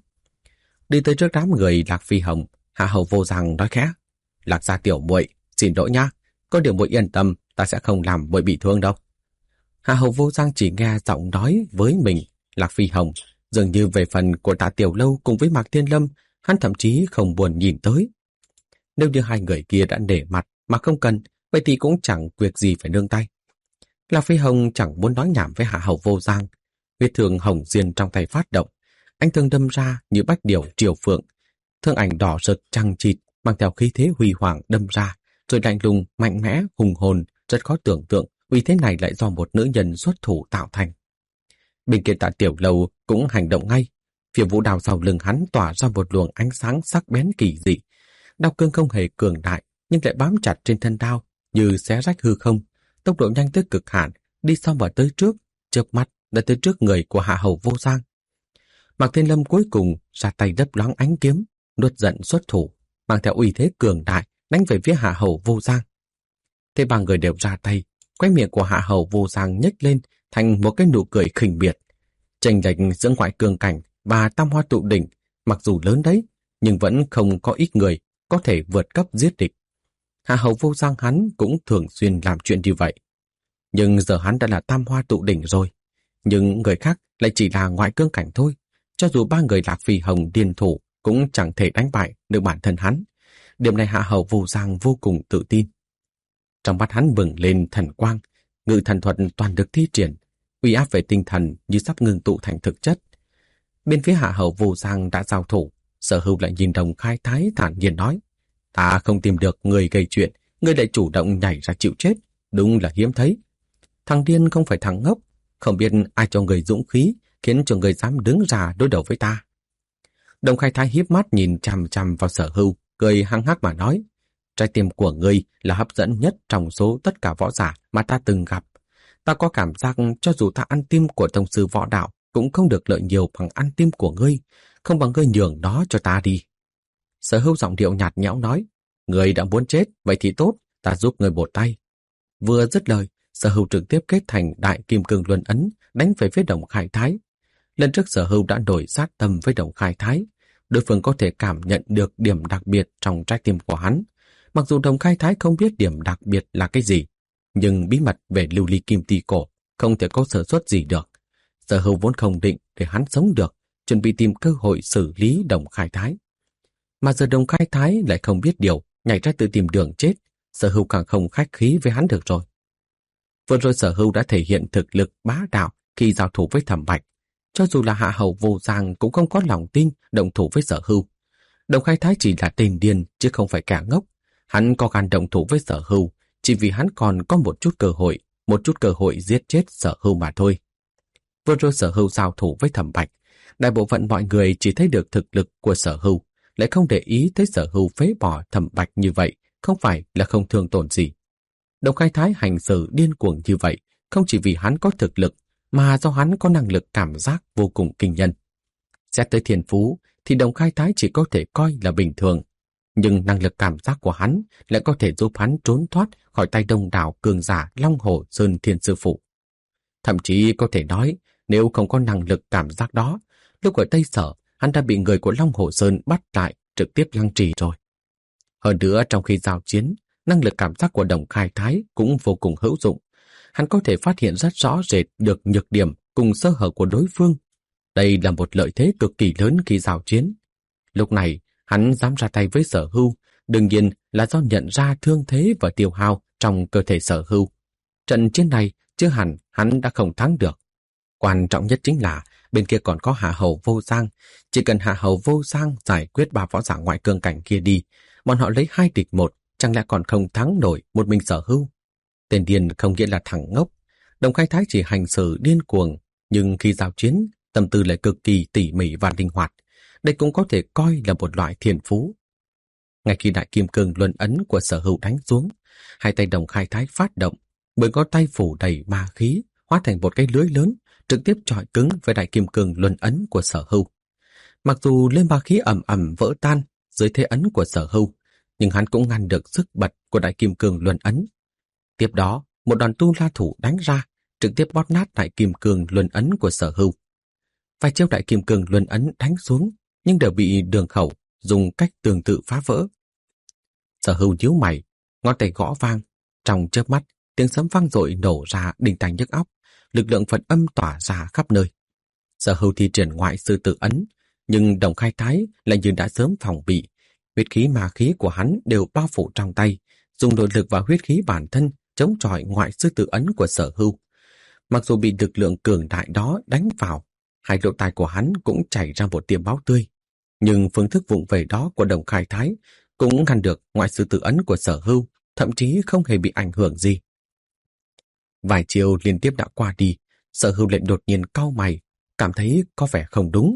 Đi tới trước đám người Lạc Phi Hồng, Hạ hầu Vô Giang nói khẽ, Lạc gia tiểu muội, xin lỗi nhá, có điều muội yên tâm, ta sẽ không làm muội bị thương đâu. Hạ hầu Vô Giang chỉ nghe giọng nói với mình, Lạc Phi Hồng, dường như về phần của Tạ Tiểu Lâu cùng với Mạc Thiên Lâm, hắn thậm chí không buồn nhìn tới. Nếu như hai người kia đã nể mặt mà không cần, vậy thì cũng chẳng việc gì phải nương tay. Lạc Phi Hồng chẳng muốn nói nhảm với Hạ hầu Vô Giang. Huyết thương hồng diên trong tay phát động, anh thương đâm ra như bách điểu triều phượng, thương ảnh đỏ rực chằng chịt mang theo khí thế huy hoàng đâm ra, rồi lạnh lùng, mạnh mẽ, hùng hồn, rất khó tưởng tượng uy thế này lại do một nữ nhân xuất thủ tạo thành. Bên kia Tạ Tiểu Lâu cũng hành động ngay, phía vũ đao sau lưng hắn tỏa ra một luồng ánh sáng sắc bén kỳ dị. Đao cương không hề cường đại, nhưng lại bám chặt trên thân đao như xé rách hư không, tốc độ nhanh tới cực hạn, đi sau và tới trước, chớp mắt đã tới trước người của Hạ hầu Vô Giang. Mạc Thiên Lâm cuối cùng ra tay đấp loáng ánh kiếm, nuốt giận xuất thủ, mang theo uy thế cường đại đánh về phía Hạ hầu Vô Giang. Thế 3 người đều ra tay, khóe miệng của Hạ hầu Vô Giang nhếch lên thành một cái nụ cười khinh miệt. Chênh lệch giữa ngoại cường cảnh và tam hoa tụ đỉnh, mặc dù lớn đấy, nhưng vẫn không có ít người có thể vượt cấp giết địch. Hạ hầu Vô Giang hắn cũng thường xuyên làm chuyện như vậy. Nhưng giờ hắn đã là tam hoa tụ đỉnh rồi. Nhưng người khác lại chỉ là ngoại cương cảnh thôi. Cho dù 3 người Lạc Phi Hồng điên thủ cũng chẳng thể đánh bại được bản thân hắn. Điểm này Hạ hầu Vô Giang vô cùng tự tin. Trong mắt hắn bừng lên thần quang, ngự thần thuật toàn được thi triển, uy áp về tinh thần như sắp ngưng tụ thành thực chất. Bên phía Hạ hầu Vô Giang đã giao thủ, Sở Hưu lại nhìn Đồng Khai Thái thản nhiên nói, ta không tìm được người gây chuyện, người lại chủ động nhảy ra chịu chết, đúng là hiếm thấy. Thằng điên không phải thằng ngốc, không biết ai cho người dũng khí, khiến cho người dám đứng ra đối đầu với ta. Đồng Khai Thái híp mắt nhìn chằm chằm vào Sở Hưu, cười hăng hắc mà nói, trái tim của ngươi là hấp dẫn nhất trong số tất cả võ giả mà ta từng gặp. Ta có cảm giác cho dù ta ăn tim của tông sư võ đạo cũng không được lợi nhiều bằng ăn tim của ngươi, không bằng ngươi nhường nó cho ta đi. Sở Hưu giọng điệu nhạt nhẽo nói, ngươi đã muốn chết, vậy thì tốt, ta giúp ngươi một tay. Vừa dứt lời, Sở Hưu trực tiếp kết thành đại kim cương luân ấn, đánh về phía Đồng Khai Thái. Lần trước Sở Hưu đã đổi sát tâm với Đồng Khai Thái, đối phương có thể cảm nhận được điểm đặc biệt trong trái tim của hắn. Mặc dù Đồng Khai Thái không biết điểm đặc biệt là cái gì, nhưng bí mật về lưu ly kim ti cổ không thể có sơ suất gì được. Sở Hưu vốn không định để hắn sống được, chuẩn bị tìm cơ hội xử lý Đồng Khai Thái. Mà giờ Đồng Khai Thái lại không biết điều, nhảy ra tự tìm đường chết, Sở Hưu càng không khách khí với hắn được rồi. Vừa rồi Sở Hưu đã thể hiện thực lực bá đạo khi giao thủ với Thẩm Bạch. Cho dù là Hạ hầu Vô Giang cũng không có lòng tin động thủ với Sở Hưu. Đồng Khai Thái chỉ là tên điên chứ không phải kẻ ngốc. Hắn có gan động thủ với Sở Hưu chỉ vì hắn còn có một chút cơ hội giết chết Sở Hưu mà thôi. Vừa rồi Sở Hưu giao thủ với Thẩm Bạch, đại bộ phận mọi người chỉ thấy được thực lực của Sở Hưu, lại không để ý thấy Sở Hưu phế bỏ Thẩm Bạch như vậy, không phải là không thương tổn gì. Đồng Khai Thái hành xử điên cuồng như vậy, không chỉ vì hắn có thực lực, mà do hắn có năng lực cảm giác vô cùng kinh nhân. Xét tới thiên phú, thì Đồng Khai Thái chỉ có thể coi là bình thường, nhưng năng lực cảm giác của hắn lại có thể giúp hắn trốn thoát khỏi tay đông đảo cường giả Long Hổ Sơn Thiên Sư Phụ. Thậm chí có thể nói, nếu không có năng lực cảm giác đó, lúc ở Tây Sở, hắn đã bị người của Long Hổ Sơn bắt lại, trực tiếp lăng trì rồi. Hơn nữa, trong khi giao chiến, năng lực cảm giác của Đồng Khai Thái cũng vô cùng hữu dụng. Hắn có thể phát hiện rất rõ rệt được nhược điểm cùng sơ hở của đối phương. Đây là một lợi thế cực kỳ lớn khi giao chiến. Lúc này, hắn dám ra tay với Sở Hưu, đương nhiên là do nhận ra thương thế và tiêu hao trong cơ thể Sở Hưu. Trận chiến này, chưa hẳn hắn đã không thắng được. Quan trọng nhất chính là bên kia còn có Hạ Hầu Vô Giang. Chỉ cần Hạ Hầu Vô Giang giải quyết 3 võ giả ngoại cương cảnh kia đi, bọn họ lấy 2 địch 1, chẳng lẽ còn không thắng nổi một mình Sở Hưu? Tên điên không nghĩa là thằng ngốc. Đồng Khai Thái chỉ hành xử điên cuồng, nhưng khi giao chiến, tâm tư lại cực kỳ tỉ mỉ và linh hoạt. Đây cũng có thể coi là một loại thiên phú. Ngay khi đại kim cương luân ấn của Sở Hưu đánh xuống, hai tay Đồng Khai Thái phát động, bởi có tay phủ đầy ma khí, hóa thành một cái lưới lớn, trực tiếp chọi cứng với đại kim cương luân ấn của Sở Hưu. Mặc dù lên ma khí ầm ầm vỡ tan dưới thế ấn của Sở Hưu, nhưng hắn cũng ngăn được sức bật của đại kim cương luân ấn. Tiếp đó, một đòn tu la thủ đánh ra, trực tiếp bóp nát đại kim cương luân ấn của Sở Hưu. Vài chiêu đại kim cương luân ấn đánh xuống, nhưng đều bị Đường Khẩu dùng cách tương tự phá vỡ. Sở Hưu nhíu mày, ngón tay gõ vang, trong chớp mắt, tiếng sấm vang dội nổ ra đinh tai nhức óc, lực lượng Phật âm tỏa ra khắp nơi. Sở Hưu thi triển ngoại sư tự ấn, nhưng Đồng Khai Thái lại như đã sớm phòng bị, huyết khí ma khí của hắn đều bao phủ trong tay, dùng nội lực và huyết khí bản thân chống chọi ngoại sư tự ấn của Sở Hưu. Mặc dù bị lực lượng cường đại đó đánh vào, hai lỗ tai của hắn cũng chảy ra một tia máu tươi, nhưng phương thức vụng về đó của Đồng Khai Thái cũng ngăn được ngoại sư tự ấn của Sở Hưu, thậm chí không hề bị ảnh hưởng gì. Vài chiều liên tiếp đã qua đi, Sở Hưu lại đột nhiên cau mày, cảm thấy có vẻ không đúng.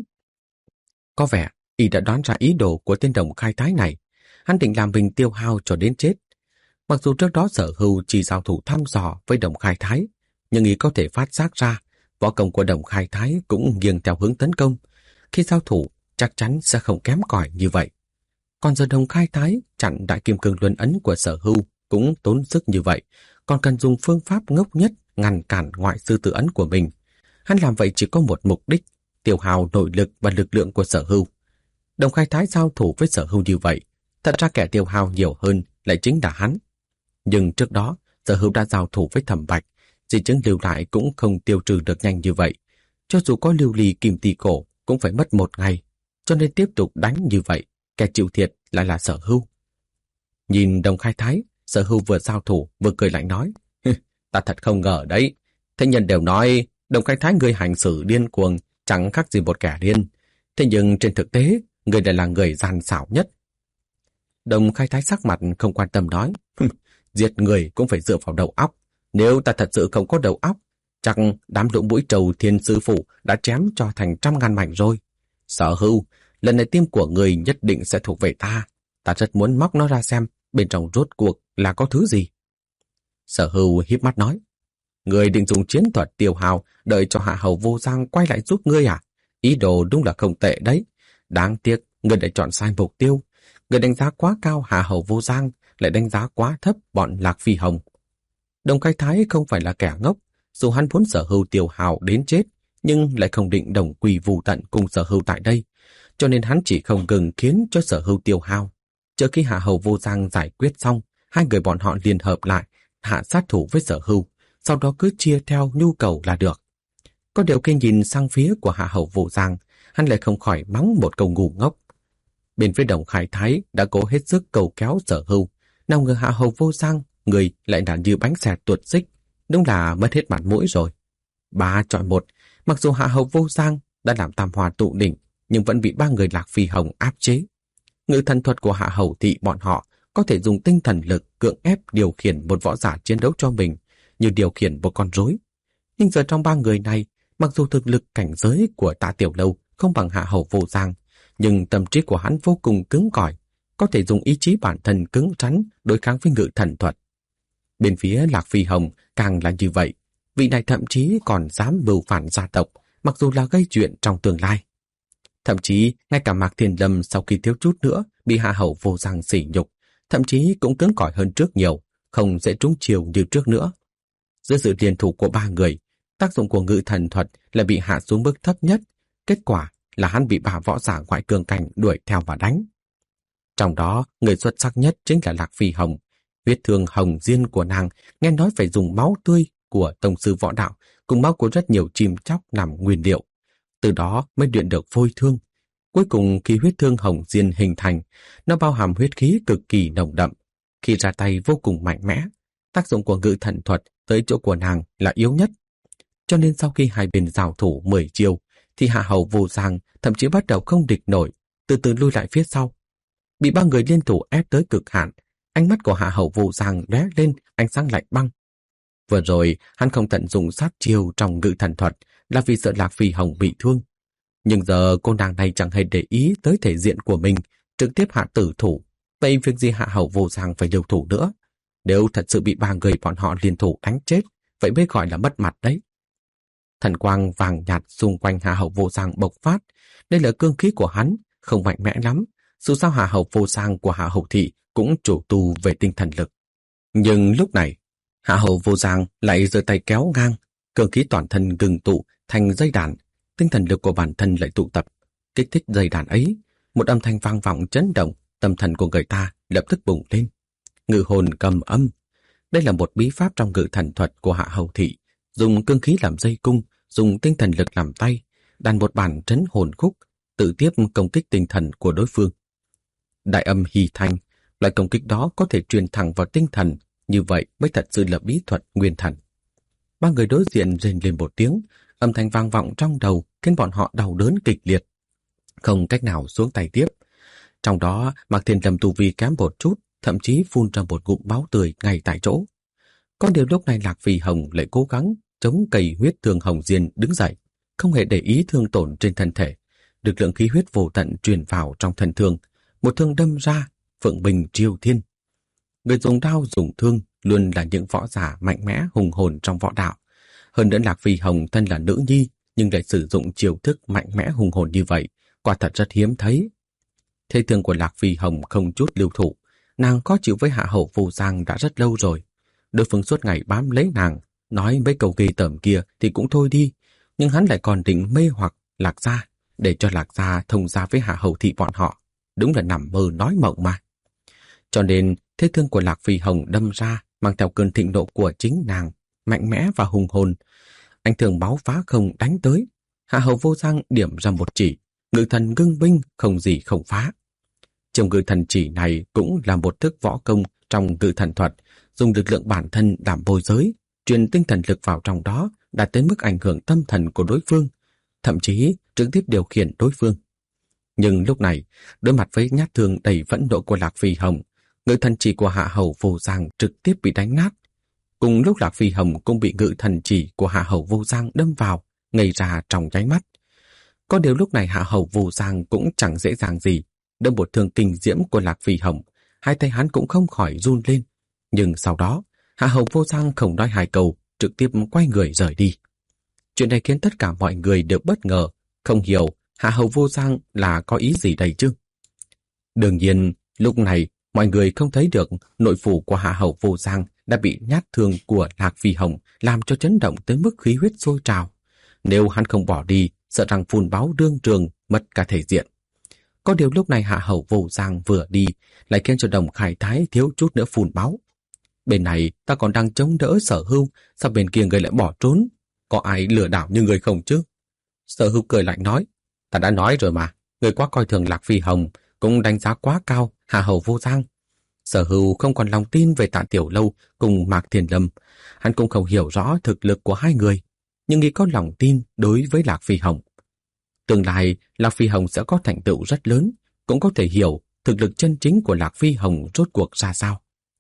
Có vẻ y đã đoán ra ý đồ của tên Đồng Khai Thái này, hắn định làm mình tiêu hao cho đến chết. Mặc dù trước đó Sở Hưu chỉ giao thủ thăm dò với Đồng Khai Thái, nhưng y có thể phát giác ra võ công của Đồng Khai Thái cũng nghiêng theo hướng tấn công. Khi giao thủ chắc chắn sẽ không kém cỏi như vậy. Còn giờ Đồng Khai Thái chặn đại kim cương luân ấn của Sở Hưu cũng tốn sức như vậy, còn cần dùng phương pháp ngốc nhất ngăn cản ngoại sư tự ấn của mình. Hắn làm vậy chỉ có một mục đích, tiêu hao nội lực và lực lượng của Sở Hưu. Đồng Khai Thái giao thủ với Sở Hưu như vậy, thật ra kẻ tiêu hao nhiều hơn lại chính là hắn. Nhưng trước đó, Sở Hưu đã giao thủ với Thẩm Bạch, di chứng lưu lại cũng không tiêu trừ được nhanh như vậy. Cho dù có lưu ly kim tỳ cổ cũng phải mất 1 ngày, cho nên tiếp tục đánh như vậy, kẻ chịu thiệt lại là Sở Hưu. Nhìn Đồng Khai Thái, Sở Hưu vừa giao thủ vừa cười lạnh nói: Ta thật không ngờ đấy, thế nhân đều nói Đồng Khai Thái người hành xử điên cuồng, chẳng khác gì một kẻ điên. Thế nhưng trên thực tế, người lại là người gian xảo nhất. Đồng Khai Thái sắc mặt không quan tâm nói: Giết người cũng phải dựa vào đầu óc. Nếu ta thật sự không có đầu óc, chắc đám lũ mũi trầu Thiên Sư Phụ đã chém cho thành 100.000 mảnh rồi. Sở Hưu, lần này tim của người nhất định sẽ thuộc về ta. Ta rất muốn móc nó ra xem bên trong rốt cuộc là có thứ gì. Sở Hưu híp mắt nói: Người định dùng chiến thuật tiêu hao đợi cho Hạ Hầu Vô Giang quay lại giúp ngươi à? Ý đồ đúng là không tệ đấy. Đáng tiếc người đã chọn sai mục tiêu. Người đánh giá quá cao Hạ Hầu Vô Giang, lại đánh giá quá thấp bọn Lạc Phi Hồng. Đồng Khai Thái không phải là kẻ ngốc, dù hắn muốn Sở Hưu tiêu hao đến chết, nhưng lại không định đồng quy vu tận cùng Sở Hưu tại đây, cho nên hắn chỉ không ngừng khiến cho Sở Hưu tiêu hao. Chờ khi Hạ Hầu Vô Giang giải quyết xong, hai người bọn họ liên hợp lại, hạ sát thủ với Sở Hưu, sau đó cứ chia theo nhu cầu là được. Có điều khi nhìn sang phía của Hạ Hầu Vô Giang, hắn lại không khỏi mắng một câu ngu ngốc. Bên phía Đồng Khai Thái đã cố hết sức cầu kéo Sở Hưu, nào ngờ Hạ Hầu Vô Giang người lại đã như bánh xe tuột xích, đúng là mất hết mặt mũi rồi. 3 chọi 1, mặc dù Hạ Hầu Vô Giang đã làm tam hòa tụ đỉnh, nhưng vẫn bị 3 người Lạc Phi Hồng áp chế. Ngự thần thuật của Hạ Hầu thị bọn họ có thể dùng tinh thần lực cưỡng ép điều khiển một võ giả chiến đấu cho mình, như điều khiển một con rối. Nhưng giờ trong 3 người này, mặc dù thực lực cảnh giới của Tạ Tiểu Lâu không bằng Hạ Hầu Vô Giang, nhưng tâm trí của hắn vô cùng cứng cỏi, có thể dùng ý chí bản thân cứng rắn đối kháng với Ngự Thần thuật. Bên phía Lạc Phi Hồng càng là như vậy, vị này thậm chí còn dám mưu phản gia tộc, mặc dù là gây chuyện trong tương lai. Thậm chí, ngay cả Mạc Thiên Lâm sau khi thiếu chút nữa bị Hạ Hầu Vô Giang sỉ nhục, thậm chí cũng cứng cỏi hơn trước nhiều, không dễ trúng chiều như trước nữa. Dưới sự liên thủ của ba người, tác dụng của Ngự Thần thuật là bị hạ xuống mức thấp nhất, kết quả là hắn bị ba võ giả ngoại cường cảnh đuổi theo và đánh. Trong đó, người xuất sắc nhất chính là Lạc Phi Hồng. Huyết thương hồng diên của nàng nghe nói phải dùng máu tươi của tông sư võ đạo cùng máu của rất nhiều chim chóc làm nguyên liệu. Từ đó mới luyện được phôi thương. Cuối cùng khi huyết thương hồng diên hình thành, nó bao hàm huyết khí cực kỳ nồng đậm. Khi ra tay vô cùng mạnh mẽ, tác dụng của Ngự Thần thuật tới chỗ của nàng là yếu nhất. Cho nên sau khi hai bên giao thủ 10 chiêu, thì Hạ Hầu Vô Giang thậm chí bắt đầu không địch nổi, từ từ lui lại phía sau. Bị ba người liên thủ ép tới cực hạn, ánh mắt của Hạ Hầu Vô Giang lóe lên ánh sáng lạnh băng. Vừa rồi, hắn không tận dụng sát chiêu trong Ngự Thần thuật là vì sợ Lạc Phi Hồng bị thương. Nhưng giờ cô nàng này chẳng hề để ý tới thể diện của mình, trực tiếp hạ tử thủ. Vậy việc gì Hạ Hầu Vô Giang phải liều thủ nữa? Nếu thật sự bị ba người bọn họ liên thủ đánh chết, vậy mới gọi là mất mặt đấy. Thần quang vàng nhạt xung quanh Hạ Hầu Vô Giang bộc phát. Đây là cương khí của hắn, không mạnh mẽ lắm. Dù sao Hạ Hầu Vô Giang của Hạ Hầu Thị cũng chủ tu về tinh thần lực. Nhưng lúc này, Hạ Hầu Vô Giang lại giơ tay kéo ngang, cương khí toàn thân ngừng tụ thành dây đàn, tinh thần lực của bản thân lại tụ tập, kích thích dây đàn ấy, một âm thanh vang vọng chấn động, tâm thần của người ta lập tức bùng lên. Ngự hồn cầm âm, đây là một bí pháp trong Ngự Thần thuật của Hạ Hầu Thị, dùng cương khí làm dây cung, dùng tinh thần lực làm tay, đàn một bản trấn hồn khúc, tự tiếp công kích tinh thần của đối phương. Đại âm hì thanh, loại công kích đó có thể truyền thẳng vào tinh thần, như vậy mới thật sự là bí thuật nguyên thần. Ba người đối diện rên lên một tiếng, âm thanh vang vọng trong đầu khiến bọn họ đau đớn kịch liệt, không cách nào xuống tay tiếp. Trong đó, Mạc Thiên Lâm tu vi kém một chút, thậm chí phun ra một ngụm máu tươi ngay tại chỗ. Có điều lúc này Lạc Phi Hồng lại cố gắng chống cầy huyết thương hồng diên đứng dậy, không hề để ý thương tổn trên thân thể. Lực lượng khí huyết vô tận truyền vào trong thân thương, một thương đâm ra, phượng bình triều thiên. Người dùng đao dùng thương luôn là những võ giả mạnh mẽ hùng hồn trong võ đạo. Hơn nữa Lạc Phi Hồng thân là nữ nhi, nhưng lại sử dụng chiêu thức mạnh mẽ hùng hồn như vậy, quả thật rất hiếm thấy. Thế thương của Lạc Phi Hồng không chút lưu thủ, nàng khó chịu với Hạ Hầu Vô Giang đã rất lâu rồi. Đối phương suốt ngày bám lấy nàng, nói mấy câu ghê tởm kia thì cũng thôi đi, nhưng hắn lại còn định mê hoặc Lạc Gia, để cho Lạc Gia thông gia với Hạ Hầu Thị bọn họ. Đúng là nằm mơ nói mộng mà. Cho nên, thế thương của Lạc Phi Hồng đâm ra, mang theo cơn thịnh nộ của chính nàng, mạnh mẽ và hùng hồn. Anh thường báo phá không đánh tới. Hạ Hầu Vô Giang điểm ra một chỉ, Ngự Thần ngưng binh không gì không phá. Trong Ngự Thần chỉ này cũng là một thức võ công trong Ngự Thần thuật, dùng lực lượng bản thân làm môi giới, truyền tinh thần lực vào trong đó, đạt tới mức ảnh hưởng tâm thần của đối phương, thậm chí trực tiếp điều khiển đối phương. Nhưng lúc này, đối mặt với nhát thương đầy phẫn nộ của Lạc Phi Hồng, Ngự Thần chỉ của Hạ Hầu Vô Giang trực tiếp bị đánh nát. Cùng lúc Lạc Phi Hồng cũng bị Ngự Thần chỉ của Hạ Hầu Vô Giang đâm vào, ngây ra trong nháy mắt. Có điều lúc này Hạ Hầu Vô Giang cũng chẳng dễ dàng gì, đâm một thương kinh diễm của Lạc Phi Hồng, hai tay hắn cũng không khỏi run lên. Nhưng sau đó, Hạ Hầu Vô Giang không nói hai câu, trực tiếp quay người rời đi. Chuyện này khiến tất cả mọi người đều bất ngờ, không hiểu Hạ Hầu Vô Giang là có ý gì đây chứ. Đương nhiên, lúc này mọi người không thấy được nội phủ của Hạ Hầu Vô Giang đã bị nhát thương của Lạc Phi Hồng làm cho chấn động tới mức khí huyết sôi trào. Nếu hắn không bỏ đi, sợ rằng phun báo đương trường, mất cả thể diện. Có điều lúc này Hạ Hầu Vô Giang vừa đi, lại khiến cho Đồng Khải Thái thiếu chút nữa phun máu. Bên này ta còn đang chống đỡ Sở Hưu, sao bên kia người lại bỏ trốn? Có ai lừa đảo như người không chứ? Sở Hưu cười lạnh nói, ta đã nói rồi mà, người quá coi thường Lạc Phi Hồng, cũng đánh giá quá cao Hạ Hầu Vô Giang. Sở Hưu không còn lòng tin về Tạ Tiểu Lâu cùng Mạc Thiên Lâm, hắn cũng không hiểu rõ thực lực của hai người, nhưng y có lòng tin đối với Lạc Phi Hồng. Tương lai, Lạc Phi Hồng sẽ có thành tựu rất lớn, cũng có thể hiểu thực lực chân chính của Lạc Phi Hồng rốt cuộc ra sao.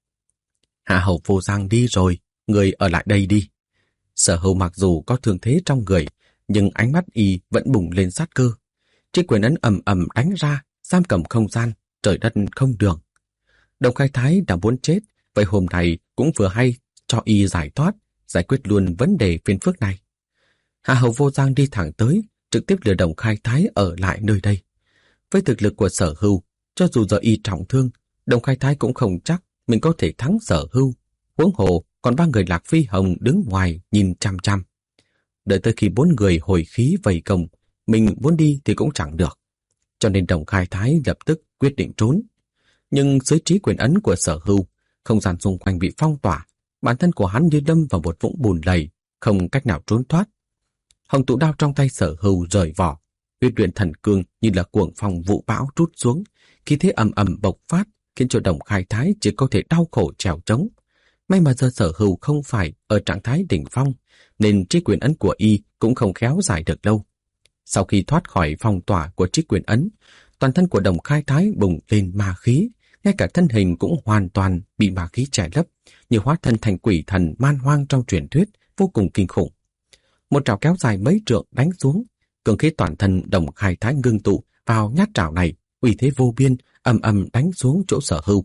Hạ Hầu Vô Giang đi rồi, người ở lại đây đi. Sở Hưu mặc dù có thương thế trong người, nhưng ánh mắt y vẫn bùng lên sát cơ. chiếc quyền ấn ầm ầm đánh ra, giam cầm không gian, trời đất không đường. Đồng Khai Thái đã muốn chết, vậy hôm nay cũng vừa hay cho y giải thoát, giải quyết luôn vấn đề phiền phức này. Hạ Hầu Vô Giang đi thẳng tới, trực tiếp lừa Đồng Khai Thái ở lại nơi đây. Với thực lực của Sở Hưu, cho dù giờ y trọng thương, Đồng Khai Thái cũng không chắc mình có thể thắng Sở Hưu. Huống hồ còn 3 người Lạc Phi Hồng đứng ngoài nhìn chăm chăm. Đợi tới khi 4 người hồi khí vây công, mình muốn đi thì cũng chẳng được. Cho nên Đồng Khai Thái lập tức quyết định trốn. Nhưng dưới trí quyền ấn của Sở Hưu, không gian xung quanh bị phong tỏa, bản thân của hắn như đâm vào một vũng bùn lầy, không cách nào trốn thoát. Hồng tụ đao trong tay Sở Hưu rời vỏ, huyết luyện thần cương như là cuồng phong vụ bão trút xuống, khí thế ầm ầm bộc phát, khiến cho Đồng Khai Thái chỉ có thể đau khổ trèo trống. May mà giờ Sở Hưu không phải ở trạng thái đỉnh phong, nên trí quyền ấn của y cũng không khéo giải được lâu. Sau khi thoát khỏi phong tỏa của trí quyền ấn, toàn thân của Đồng Khai Thái bùng lên ma khí, ngay cả thân hình cũng hoàn toàn bị ma khí che lấp, như hóa thân thành quỷ thần man hoang trong truyền thuyết, vô cùng kinh khủng. Một trảo kéo dài mấy trượng đánh xuống, cường khí toàn thân Đồng Khai Thái ngưng tụ vào nhát trảo này, uy thế vô biên, ầm ầm đánh xuống chỗ Sở Hưu.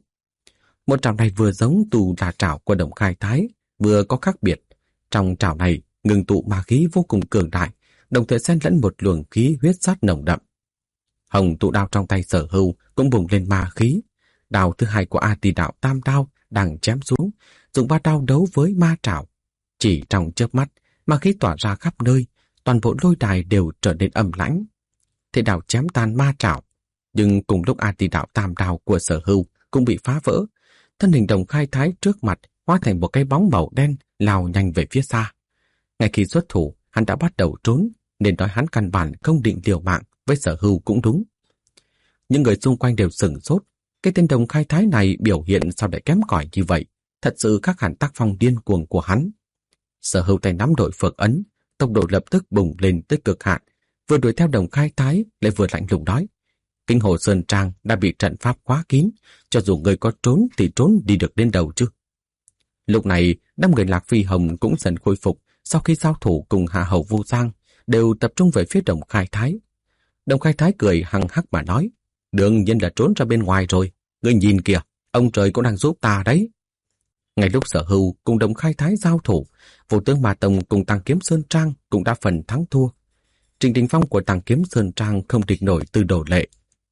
Một trảo này vừa giống tù là trảo của Đồng Khai Thái, vừa có khác biệt. Trong trảo này ngưng tụ ma khí vô cùng cường đại, đồng thời xen lẫn một luồng khí huyết sát nồng đậm. Hồng tụ đao trong tay Sở Hưu cũng bùng lên ma khí. Đao thứ hai của A Tỳ Đạo Tam Đao đang chém xuống, dùng 3 đao đấu với ma trảo. Chỉ trong chớp mắt, ma khí tỏa ra khắp nơi, toàn bộ lôi đài đều trở nên âm lãnh. Thế đao chém tan ma trảo, nhưng cùng lúc A Tỳ Đạo Tam Đao của Sở Hưu cũng bị phá vỡ. Thân hình Đồng Khai Thái trước mặt hóa thành một cái bóng màu đen lao nhanh về phía xa. Ngay khi xuất thủ, hắn đã bắt đầu trốn, nên nói hắn căn bản không định liều mạng với Sở Hưu cũng đúng. Những người xung quanh đều sửng sốt, cái tên Đồng Khai Thái này biểu hiện sao lại kém cỏi như vậy, thật sự khác hẳn tác phong điên cuồng của hắn. Sở Hưu tay nắm đội phượng ấn, tốc độ lập tức bùng lên tới cực hạn, vừa đuổi theo Đồng Khai Thái lại vừa lạnh lùng nói: Kinh Hồ Sơn Trang đã bị trận pháp khóa kín, cho dù người có trốn thì trốn đi được đến đâu chứ. Lúc này, 5 người Lạc Phi Hồng cũng dần khôi phục, sau khi giao thủ cùng Hạ Hầu Vô Giang, đều tập trung về phía Đồng Khai Thái. Đồng Khai Thái cười hăng hắc mà nói: Đương nhiên là trốn ra bên ngoài rồi, ngươi nhìn kìa, ông trời cũng đang giúp ta đấy. Ngay lúc Sở Hưu cùng Đồng Khai Thái giao thủ, Vô Tướng Ma Tông cùng Tàng Kiếm Sơn Trang cũng đã phần thắng thua. Trình Đình Phong của Tàng Kiếm Sơn Trang không địch nổi Từ Đồ Lệ.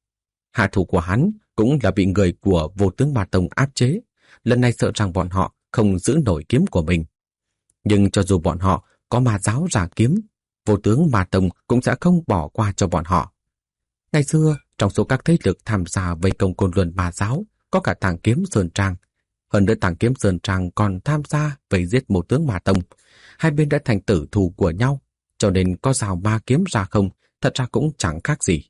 Hạ thủ của hắn cũng là bị người của Vô Tướng Ma Tông áp chế, lần này sợ rằng bọn họ không giữ nổi kiếm của mình. Nhưng cho dù bọn họ có ma giáo ra kiếm, Vô Tướng Ma Tông cũng sẽ không bỏ qua cho bọn họ. Ngày xưa, trong số các thế lực tham gia vây công Côn Luân Ma giáo, có cả Tàng Kiếm Sơn Trang. Hơn nữa Tàng Kiếm Sơn Trang còn tham gia vây giết Vô Tướng Ma Tông. Hai bên đã thành tử thù của nhau, cho nên có rào ma kiếm ra không, thật ra cũng chẳng khác gì.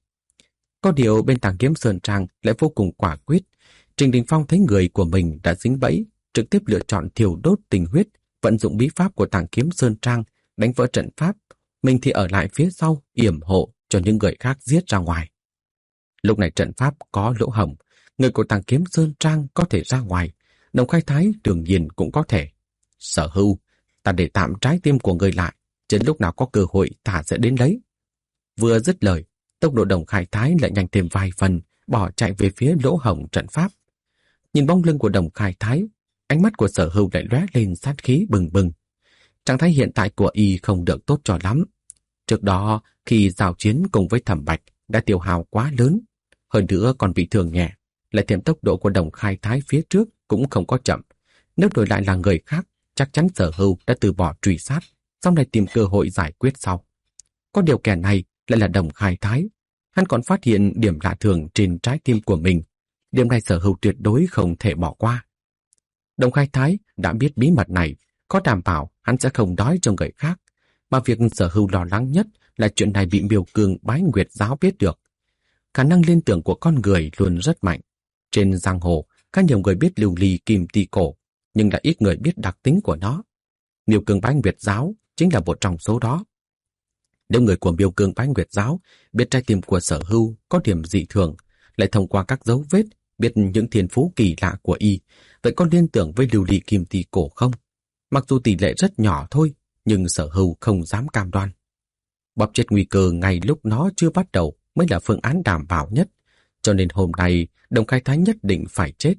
Có điều bên Tàng Kiếm Sơn Trang lại vô cùng quả quyết. Trình Đình Phong thấy người của mình đã dính bẫy, trực tiếp lựa chọn thiêu đốt tình huyết, vận dụng bí pháp của Tàng Kiếm Sơn Trang, đánh vỡ trận pháp. Mình thì ở lại phía sau, yểm hộ cho những người khác giết ra ngoài. Lúc này trận pháp có lỗ hổng, người của Tàng Kiếm Sơn Trang có thể ra ngoài, Đồng Khai Thái đương nhiên cũng có thể. Sở Hưu, ta để tạm trái tim của người lại, đến lúc nào có cơ hội ta sẽ đến lấy. Vừa dứt lời, tốc độ Đồng Khai Thái lại nhanh thêm vài phần, bỏ chạy về phía lỗ hổng trận pháp. Nhìn bóng lưng của Đồng Khai Thái, ánh mắt của Sở Hưu lại lóe lên sát khí bừng bừng. Trạng thái hiện tại của y không được tốt cho lắm. Trước đó, khi giao chiến cùng với Thẩm Bạch đã tiêu hao quá lớn, hơn nữa còn bị thương nhẹ, lại thêm tốc độ của Đồng Khai Thái phía trước cũng không có chậm. Nếu đổi lại là người khác, chắc chắn Sở Hưu đã từ bỏ truy sát, sau này tìm cơ hội giải quyết sau. Có điều kẻ này lại là Đồng Khai Thái. Hắn còn phát hiện điểm lạ thường trên trái tim của mình. Điểm này Sở Hưu tuyệt đối không thể bỏ qua. Đồng Khai Thái đã biết bí mật này, có đảm bảo hắn sẽ không nói cho người khác. Mà việc Sở Hưu lo lắng nhất là chuyện này bị Miêu Cương Bái Nguyệt giáo biết được. Khả năng liên tưởng của con người luôn rất mạnh. Trên giang hồ, khá nhiều người biết lưu ly kim ti cổ, nhưng lại ít người biết đặc tính của nó. Miêu Cương Bái Nguyệt giáo chính là một trong số đó. Nếu người của Miêu Cương Bái Nguyệt giáo biết trái tim của Sở Hưu có điểm dị thường, lại thông qua các dấu vết biết những thiên phú kỳ lạ của y, vậy có liên tưởng với lưu ly kim ti cổ không? Mặc dù tỷ lệ rất nhỏ thôi, nhưng Sở Hưu không dám cam đoan. Bóp chết nguy cơ ngay lúc nó chưa bắt đầu mới là phương án đảm bảo nhất, cho nên hôm nay Đồng Khai Thái nhất định phải chết.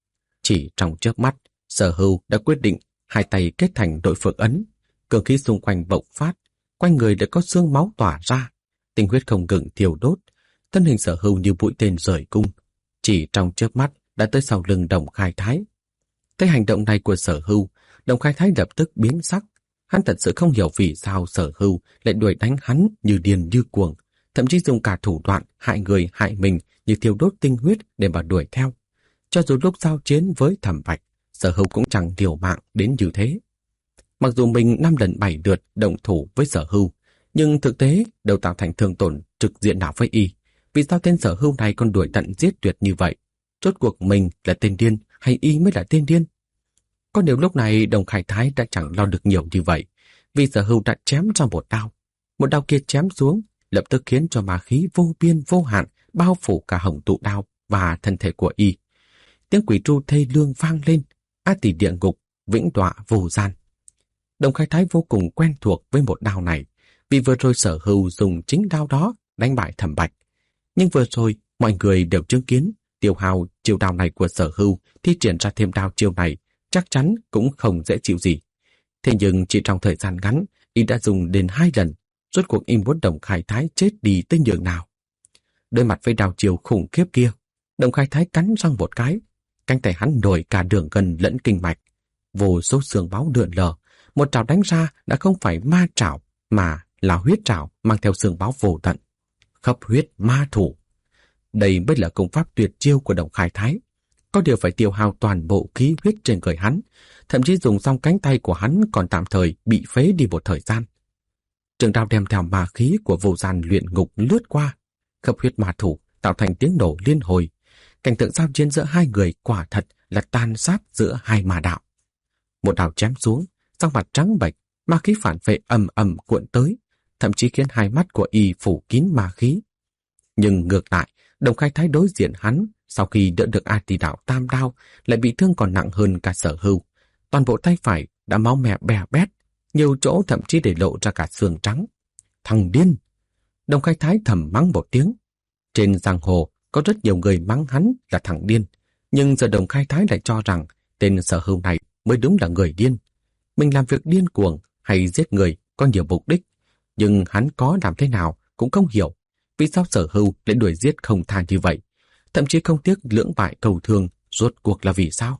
Chỉ trong chớp mắt, Sở Hưu đã quyết định hai tay kết thành đội phượng ấn, cường khí xung quanh bộc phát, quanh người đã có xương máu tỏa ra, tinh huyết không ngừng thiêu đốt, thân hình Sở Hưu như mũi tên rời cung, chỉ trong chớp mắt đã tới sau lưng Đồng Khai Thái. Thấy hành động này của Sở Hưu, Đồng Khai Thái lập tức biến sắc. Hắn thật sự không hiểu vì sao Sở Hưu lại đuổi đánh hắn như điên như cuồng, thậm chí dùng cả thủ đoạn hại người hại mình như thiêu đốt tinh huyết để mà đuổi theo. Cho dù lúc giao chiến với Thẩm Bạch, Sở Hưu cũng chẳng liều mạng đến như thế. Mặc dù mình 5 lần 7 lượt động thủ với Sở Hưu, nhưng thực tế đều tạo thành thương tổn trực diện nào với y. Vì sao tên Sở Hưu này còn đuổi tận giết tuyệt như vậy? Rốt cuộc mình là tên điên hay y mới là tên điên? Có điều lúc này Đồng Khai Thái đã chẳng lo được nhiều như vậy, vì Sở Hưu đã chém ra một đao. Một đao kia chém xuống, lập tức khiến cho ma khí vô biên vô hạn bao phủ cả hồng tụ đao và thân thể của y. Tiếng quỷ tru thê lương vang lên, a tỳ địa ngục, vĩnh tọa vô gian. Đồng Khai Thái vô cùng quen thuộc với một đao này, vì vừa rồi Sở Hưu dùng chính đao đó đánh bại Thẩm Bạch. Nhưng vừa rồi mọi người đều chứng kiến tiêu hao chiêu đao này của Sở Hưu thi triển ra thêm đao chiêu này chắc chắn cũng không dễ chịu gì. Thế nhưng chỉ trong thời gian ngắn, y đã dùng đến 2 lần, rốt cuộc y muốn Đồng Khai Thái chết đi tới nhường nào. Đối mặt với đao chiêu khủng khiếp kia, Đồng Khai Thái cắn răng một cái, cánh tay hắn nổi cả đường gân lẫn kinh mạch, vô số xương máu lượn lờ, một trảo đánh ra đã không phải ma trảo mà là huyết trảo mang theo xương máu vô tận. Khắp huyết ma thủ. Đây mới là công pháp tuyệt chiêu của Đồng Khai Thái. Có điều phải tiêu hao toàn bộ khí huyết trên người hắn, thậm chí dùng xong cánh tay của hắn còn tạm thời bị phế đi một thời gian. Trường đao đem theo ma khí của vô gian luyện ngục lướt qua, khắp huyết ma thủ tạo thành tiếng nổ liên hồi. Cảnh tượng giao chiến giữa hai người quả thật là tàn sát giữa hai ma đạo. Một đao chém xuống, sắc mặt trắng bệch, ma khí phản phệ ầm ầm cuộn tới, thậm chí khiến hai mắt của y phủ kín ma khí. Nhưng ngược lại, Đồng Khai Thái đối diện hắn, sau khi đỡ được A Tỳ Đạo tam đao, lại bị thương còn nặng hơn cả Sở Hưu. Toàn bộ tay phải đã máu me bè bét, nhiều chỗ thậm chí để lộ ra cả xương trắng. Thằng điên! Đồng Khai Thái thầm mắng một tiếng. Trên giang hồ có rất nhiều người mắng hắn là thằng điên, nhưng giờ Đồng Khai Thái lại cho rằng tên Sở Hưu này mới đúng là người điên. Mình làm việc điên cuồng hay giết người có nhiều mục đích, nhưng hắn có làm thế nào cũng không hiểu vì sao Sở Hưu lại đuổi giết không tha như vậy, thậm chí không tiếc lưỡng bại cầu thương, rốt cuộc là vì sao?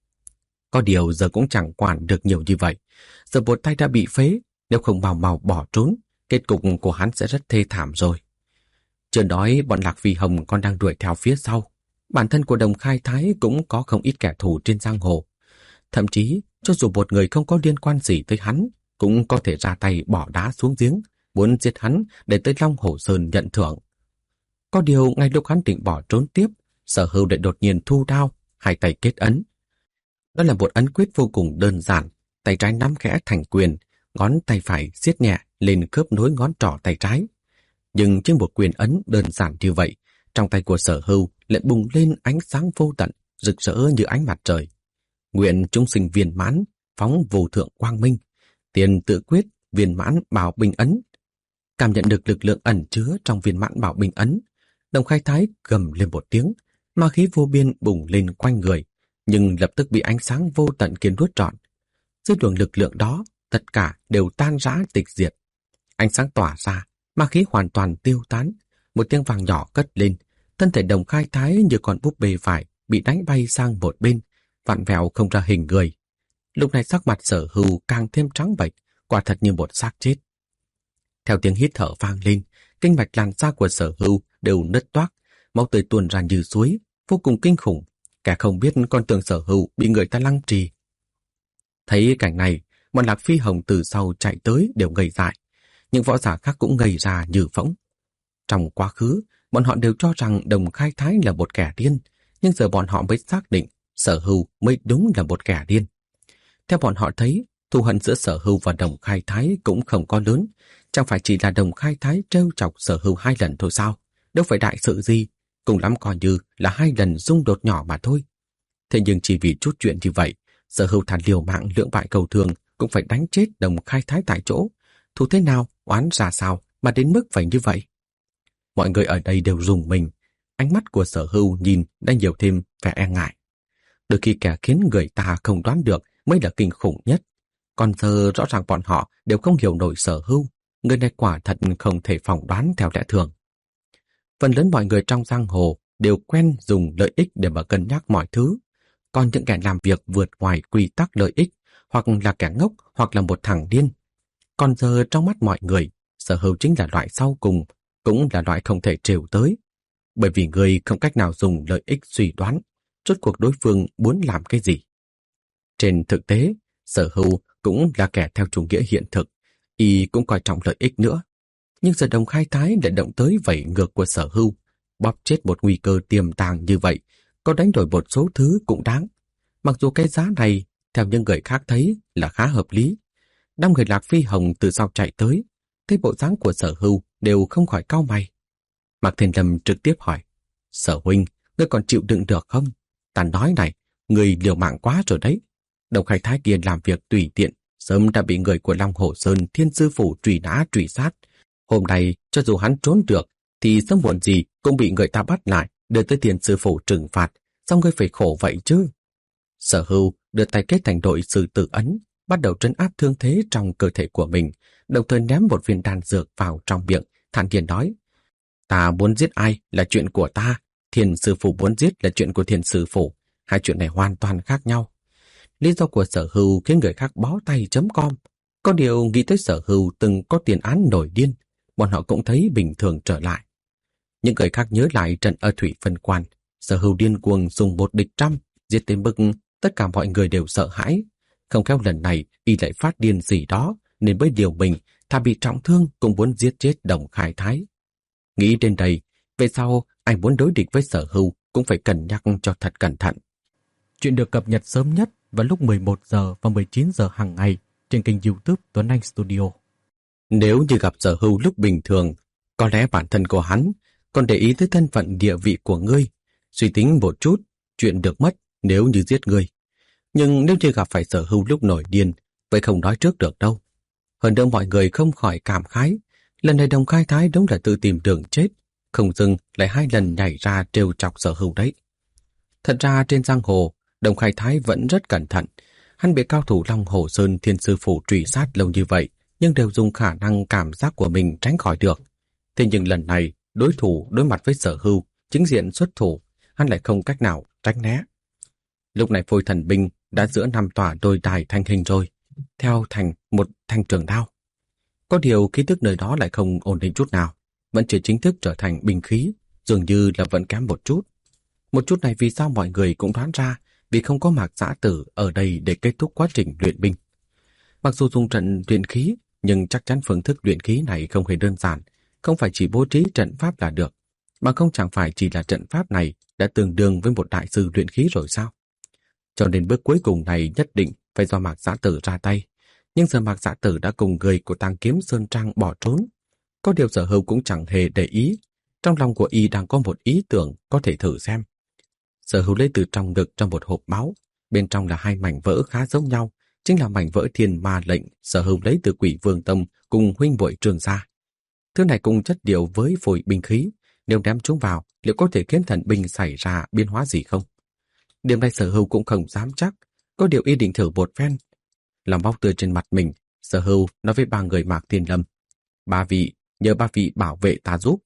Có điều giờ cũng chẳng quản được nhiều như vậy. Giờ một tay đã bị phế, nếu không mau mau bỏ trốn, kết cục của hắn sẽ rất thê thảm rồi. Chưa nói bọn Lạc Phi Hồng còn đang đuổi theo phía sau. Bản thân của Đồng Khai Thái cũng có không ít kẻ thù trên giang hồ. Thậm chí, cho dù một người không có liên quan gì tới hắn, cũng có thể ra tay bỏ đá xuống giếng, muốn giết hắn để tới Long Hổ Sơn nhận thưởng. Có điều ngay lúc hắn định bỏ trốn tiếp, Sở Hưu lại đột nhiên thu đao, hai tay kết ấn. Đó là một ấn quyết vô cùng đơn giản, tay trái nắm khẽ thành quyền, ngón tay phải siết nhẹ lên khớp nối ngón trỏ tay trái. Nhưng trên một quyền ấn đơn giản như vậy, trong tay của Sở Hưu lại bùng lên ánh sáng vô tận, rực rỡ như ánh mặt trời. Nguyện chúng sinh viên mãn, phóng vô thượng quang minh, tiền tự quyết, viên mãn bảo bình ấn. Cảm nhận được lực lượng ẩn chứa trong viên mãn bảo bình ấn, Đồng Khai Thái gầm lên một tiếng, ma khí vô biên bùng lên quanh người, nhưng lập tức bị ánh sáng vô tận kia nuốt trọn. Dưới luồng lực lượng đó, tất cả đều tan rã tịch diệt. Ánh sáng tỏa ra, ma khí hoàn toàn tiêu tán, một tiếng vàng nhỏ cất lên, thân thể Đồng Khai Thái như con búp bê vải bị đánh bay sang một bên, vặn vẹo không ra hình người. Lúc này sắc mặt Sở Hưu càng thêm trắng bệch, quả thật như một xác chết. Theo tiếng hít thở vang lên, kinh mạch làn da của Sở Hưu đều nứt toác, máu tươi tuôn ra như suối, vô cùng kinh khủng. Kẻ không biết còn tưởng Sở Hưu bị người ta lăng trì. Thấy cảnh này, bọn Lạc Phi Hồng từ sau chạy tới đều ngây dại. Những võ giả khác cũng ngây ra như phỗng. Trong quá khứ, bọn họ đều cho rằng Đồng Khai Thái là một kẻ điên, nhưng giờ bọn họ mới xác định Sở Hưu mới đúng là một kẻ điên. Theo bọn họ thấy, thù hận giữa Sở Hưu và Đồng Khai Thái cũng không có lớn, chẳng phải chỉ là Đồng Khai Thái trêu chọc Sở Hưu 2 lần thôi sao, đâu phải đại sự gì, cùng lắm coi như là 2 lần xung đột nhỏ mà thôi. Thế nhưng chỉ vì chút chuyện như vậy, Sở Hưu thà liều mạng lưỡng bại cầu thường cũng phải đánh chết Đồng Khai Thái tại chỗ. Thù thế nào, oán ra sao mà đến mức phải như vậy? Mọi người ở đây đều rùng mình. Ánh mắt của Sở Hưu nhìn đã nhiều thêm vẻ e ngại. Đôi khi kẻ khiến người ta không đoán được mới là kinh khủng nhất. Còn giờ rõ ràng bọn họ đều không hiểu nổi Sở Hưu. Người này quả thật không thể phỏng đoán theo lẽ thường. Phần lớn mọi người trong giang hồ đều quen dùng lợi ích để mà cân nhắc mọi thứ. Còn những kẻ làm việc vượt ngoài quy tắc lợi ích, hoặc là kẻ ngốc, hoặc là một thằng điên. Còn giờ trong mắt mọi người, Sở Hưu chính là loại sau cùng, cũng là loại không thể trêu tới. Bởi vì người không cách nào dùng lợi ích suy đoán, rốt cuộc đối phương muốn làm cái gì. Trên thực tế, Sở Hưu cũng là kẻ theo chủ nghĩa hiện thực, y cũng coi trọng lợi ích nữa. Nhưng giờ Đồng Khai Thái lại động tới vẩy ngược của Sở Hưu, bóp chết một nguy cơ tiềm tàng như vậy, có đánh đổi một số thứ cũng đáng. Mặc dù cái giá này, theo những người khác thấy là khá hợp lý. 5 người Lạc Phi Hồng từ sau chạy tới, thấy bộ dáng của Sở Hưu đều không khỏi cau mày. Mạc Thiên Lâm trực tiếp hỏi, Sở huynh, ngươi còn chịu đựng được không? Ta nói này, người liều mạng quá rồi đấy. Đồng Khai Thái kia làm việc tùy tiện, sớm đã bị người của Long Hổ Sơn Thiên Sư Phủ truy nã truy sát. Hôm nay, cho dù hắn trốn được, thì sớm muộn gì cũng bị người ta bắt lại, đưa tới Thiên Sư Phủ trừng phạt, sao ngươi phải khổ vậy chứ? Sở Hưu đưa tay kết thành đội sư tử ấn, bắt đầu trấn áp thương thế trong cơ thể của mình, đồng thời ném một viên đan dược vào trong miệng, thản nhiên nói, ta muốn giết ai là chuyện của ta, Thiên Sư Phủ muốn giết là chuyện của Thiên Sư Phủ, hai chuyện này hoàn toàn khác nhau. Lý do của Sở Hưu khiến người khác bó tay chấm com. Có điều nghĩ tới Sở Hưu từng có tiền án nổi điên, bọn họ cũng thấy bình thường trở lại. Những người khác nhớ lại trận ở Thủy Phân Quan, Sở Hưu điên cuồng dùng 1 địch 100, giết tới mức tất cả mọi người đều sợ hãi. Không khéo lần này y lại phát điên gì đó, nên mới điều mình, thà bị trọng thương cũng muốn giết chết Đồng Khai Thái. Nghĩ đến đây, về sau ai muốn đối địch với Sở Hưu cũng phải cân nhắc cho thật cẩn thận. Chuyện được cập nhật sớm nhất vào lúc 11 giờ và 19 giờ hàng ngày trên kênh YouTube Tuấn Anh Studio. Nếu như gặp Sở Hưu lúc bình thường, có lẽ bản thân của hắn còn để ý tới thân phận địa vị của ngươi, suy tính một chút, chuyện được mất nếu như giết ngươi. Nhưng nếu như gặp phải Sở Hưu lúc nổi điên, vậy không nói trước được đâu. Hơn nữa mọi người không khỏi cảm khái, lần này Đồng Khai Thái đúng là tự tìm đường chết, không dưng lại 2 lần nhảy ra trêu chọc Sở Hưu đấy. Thật ra trên giang hồ, Đồng Khai Thái vẫn rất cẩn thận. Hắn bị cao thủ Long Hổ Sơn Thiên Sư Phủ truy sát lâu như vậy, nhưng đều dùng khả năng cảm giác của mình tránh khỏi được. Thế nhưng lần này, đối thủ đối mặt với Sở Hưu, chính diện xuất thủ, hắn lại không cách nào tránh né. Lúc này Phôi Thần Binh đã giữa 5 tòa đôi đài thành hình rồi, theo thành một thanh trường đao. Có điều khí tức nơi đó lại không ổn định chút nào, vẫn chưa chính thức trở thành binh khí, dường như là vẫn kém một chút. Một chút này vì sao mọi người cũng đoán ra, vì không có Mạc Dã Tử ở đây để kết thúc quá trình luyện binh. Mặc dù dùng trận luyện khí, nhưng chắc chắn phương thức luyện khí này không hề đơn giản, không phải chỉ bố trí trận pháp là được, mà không chẳng phải chỉ là trận pháp này đã tương đương với một đại sư luyện khí rồi sao? Cho nên bước cuối cùng này nhất định phải do Mạc Dã Tử ra tay. Nhưng giờ Mạc Dã Tử đã cùng người của Tàng Kiếm Sơn Trang bỏ trốn. Có điều Sở Hưu cũng chẳng hề để ý. Trong lòng của y đang có một ý tưởng có thể thử xem. Sở Hưu lấy từ trong ngực trong một hộp báo. Bên trong là 2 mảnh vỡ khá giống nhau, chính là mảnh vỡ Thiên Ma lệnh Sở Hưu lấy từ Quỷ Vương Tông cùng huynh muội Trường gia. Thứ này cũng chất điều với phổi binh khí. Nếu ném chúng vào, liệu có thể khiến thần binh xảy ra biến hóa gì không? Điểm này Sở Hưu cũng không dám chắc, có điều y định thử một phen. Làm máu tươi trên mặt mình, Sở Hưu nói với 3 người Mạc Thiên Lâm, 3 vị, nhờ 3 vị bảo vệ ta giúp.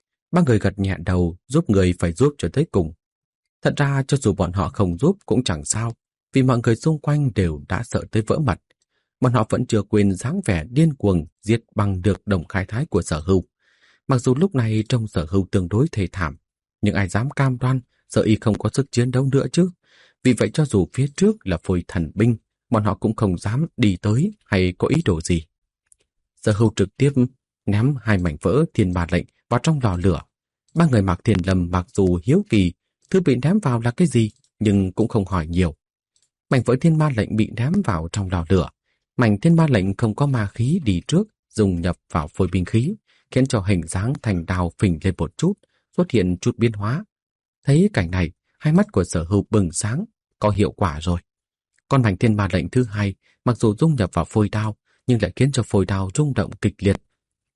3 người gật nhẹ đầu, giúp người phải giúp cho tới cùng. Thật ra cho dù bọn họ không giúp cũng chẳng sao, vì mọi người xung quanh đều đã sợ tới vỡ mật. Bọn họ vẫn chưa quên dáng vẻ điên cuồng giết bằng được Đồng Khai Thái của Sở Hưu. Mặc dù lúc này trông Sở Hưu tương đối thê thảm, nhưng ai dám cam đoan sợ y không có sức chiến đấu nữa chứ. Vì vậy cho dù phía trước là Phôi Thần Binh, bọn họ cũng không dám đi tới hay có ý đồ gì. Sở Hưu trực tiếp ném 2 mảnh vỡ Thiên Ma lệnh vào trong lò lửa. 3 người Mạc Thiên Lâm mặc dù hiếu kỳ thứ bị ném vào là cái gì, nhưng cũng không hỏi nhiều. Mảnh vỡ Thiên Ma lệnh bị ném vào trong lò lửa. Mảnh Thiên Ma lệnh không có ma khí đi trước, dùng nhập vào phôi binh khí, khiến cho hình dáng thành đao phình lên một chút, xuất hiện chút biến hóa. Thấy cảnh này, hai mắt của Sở Hưu bừng sáng, có hiệu quả rồi. Còn mảnh Thiên Ma lệnh thứ 2, mặc dù dung nhập vào phôi đao, nhưng lại khiến cho phôi đao rung động kịch liệt.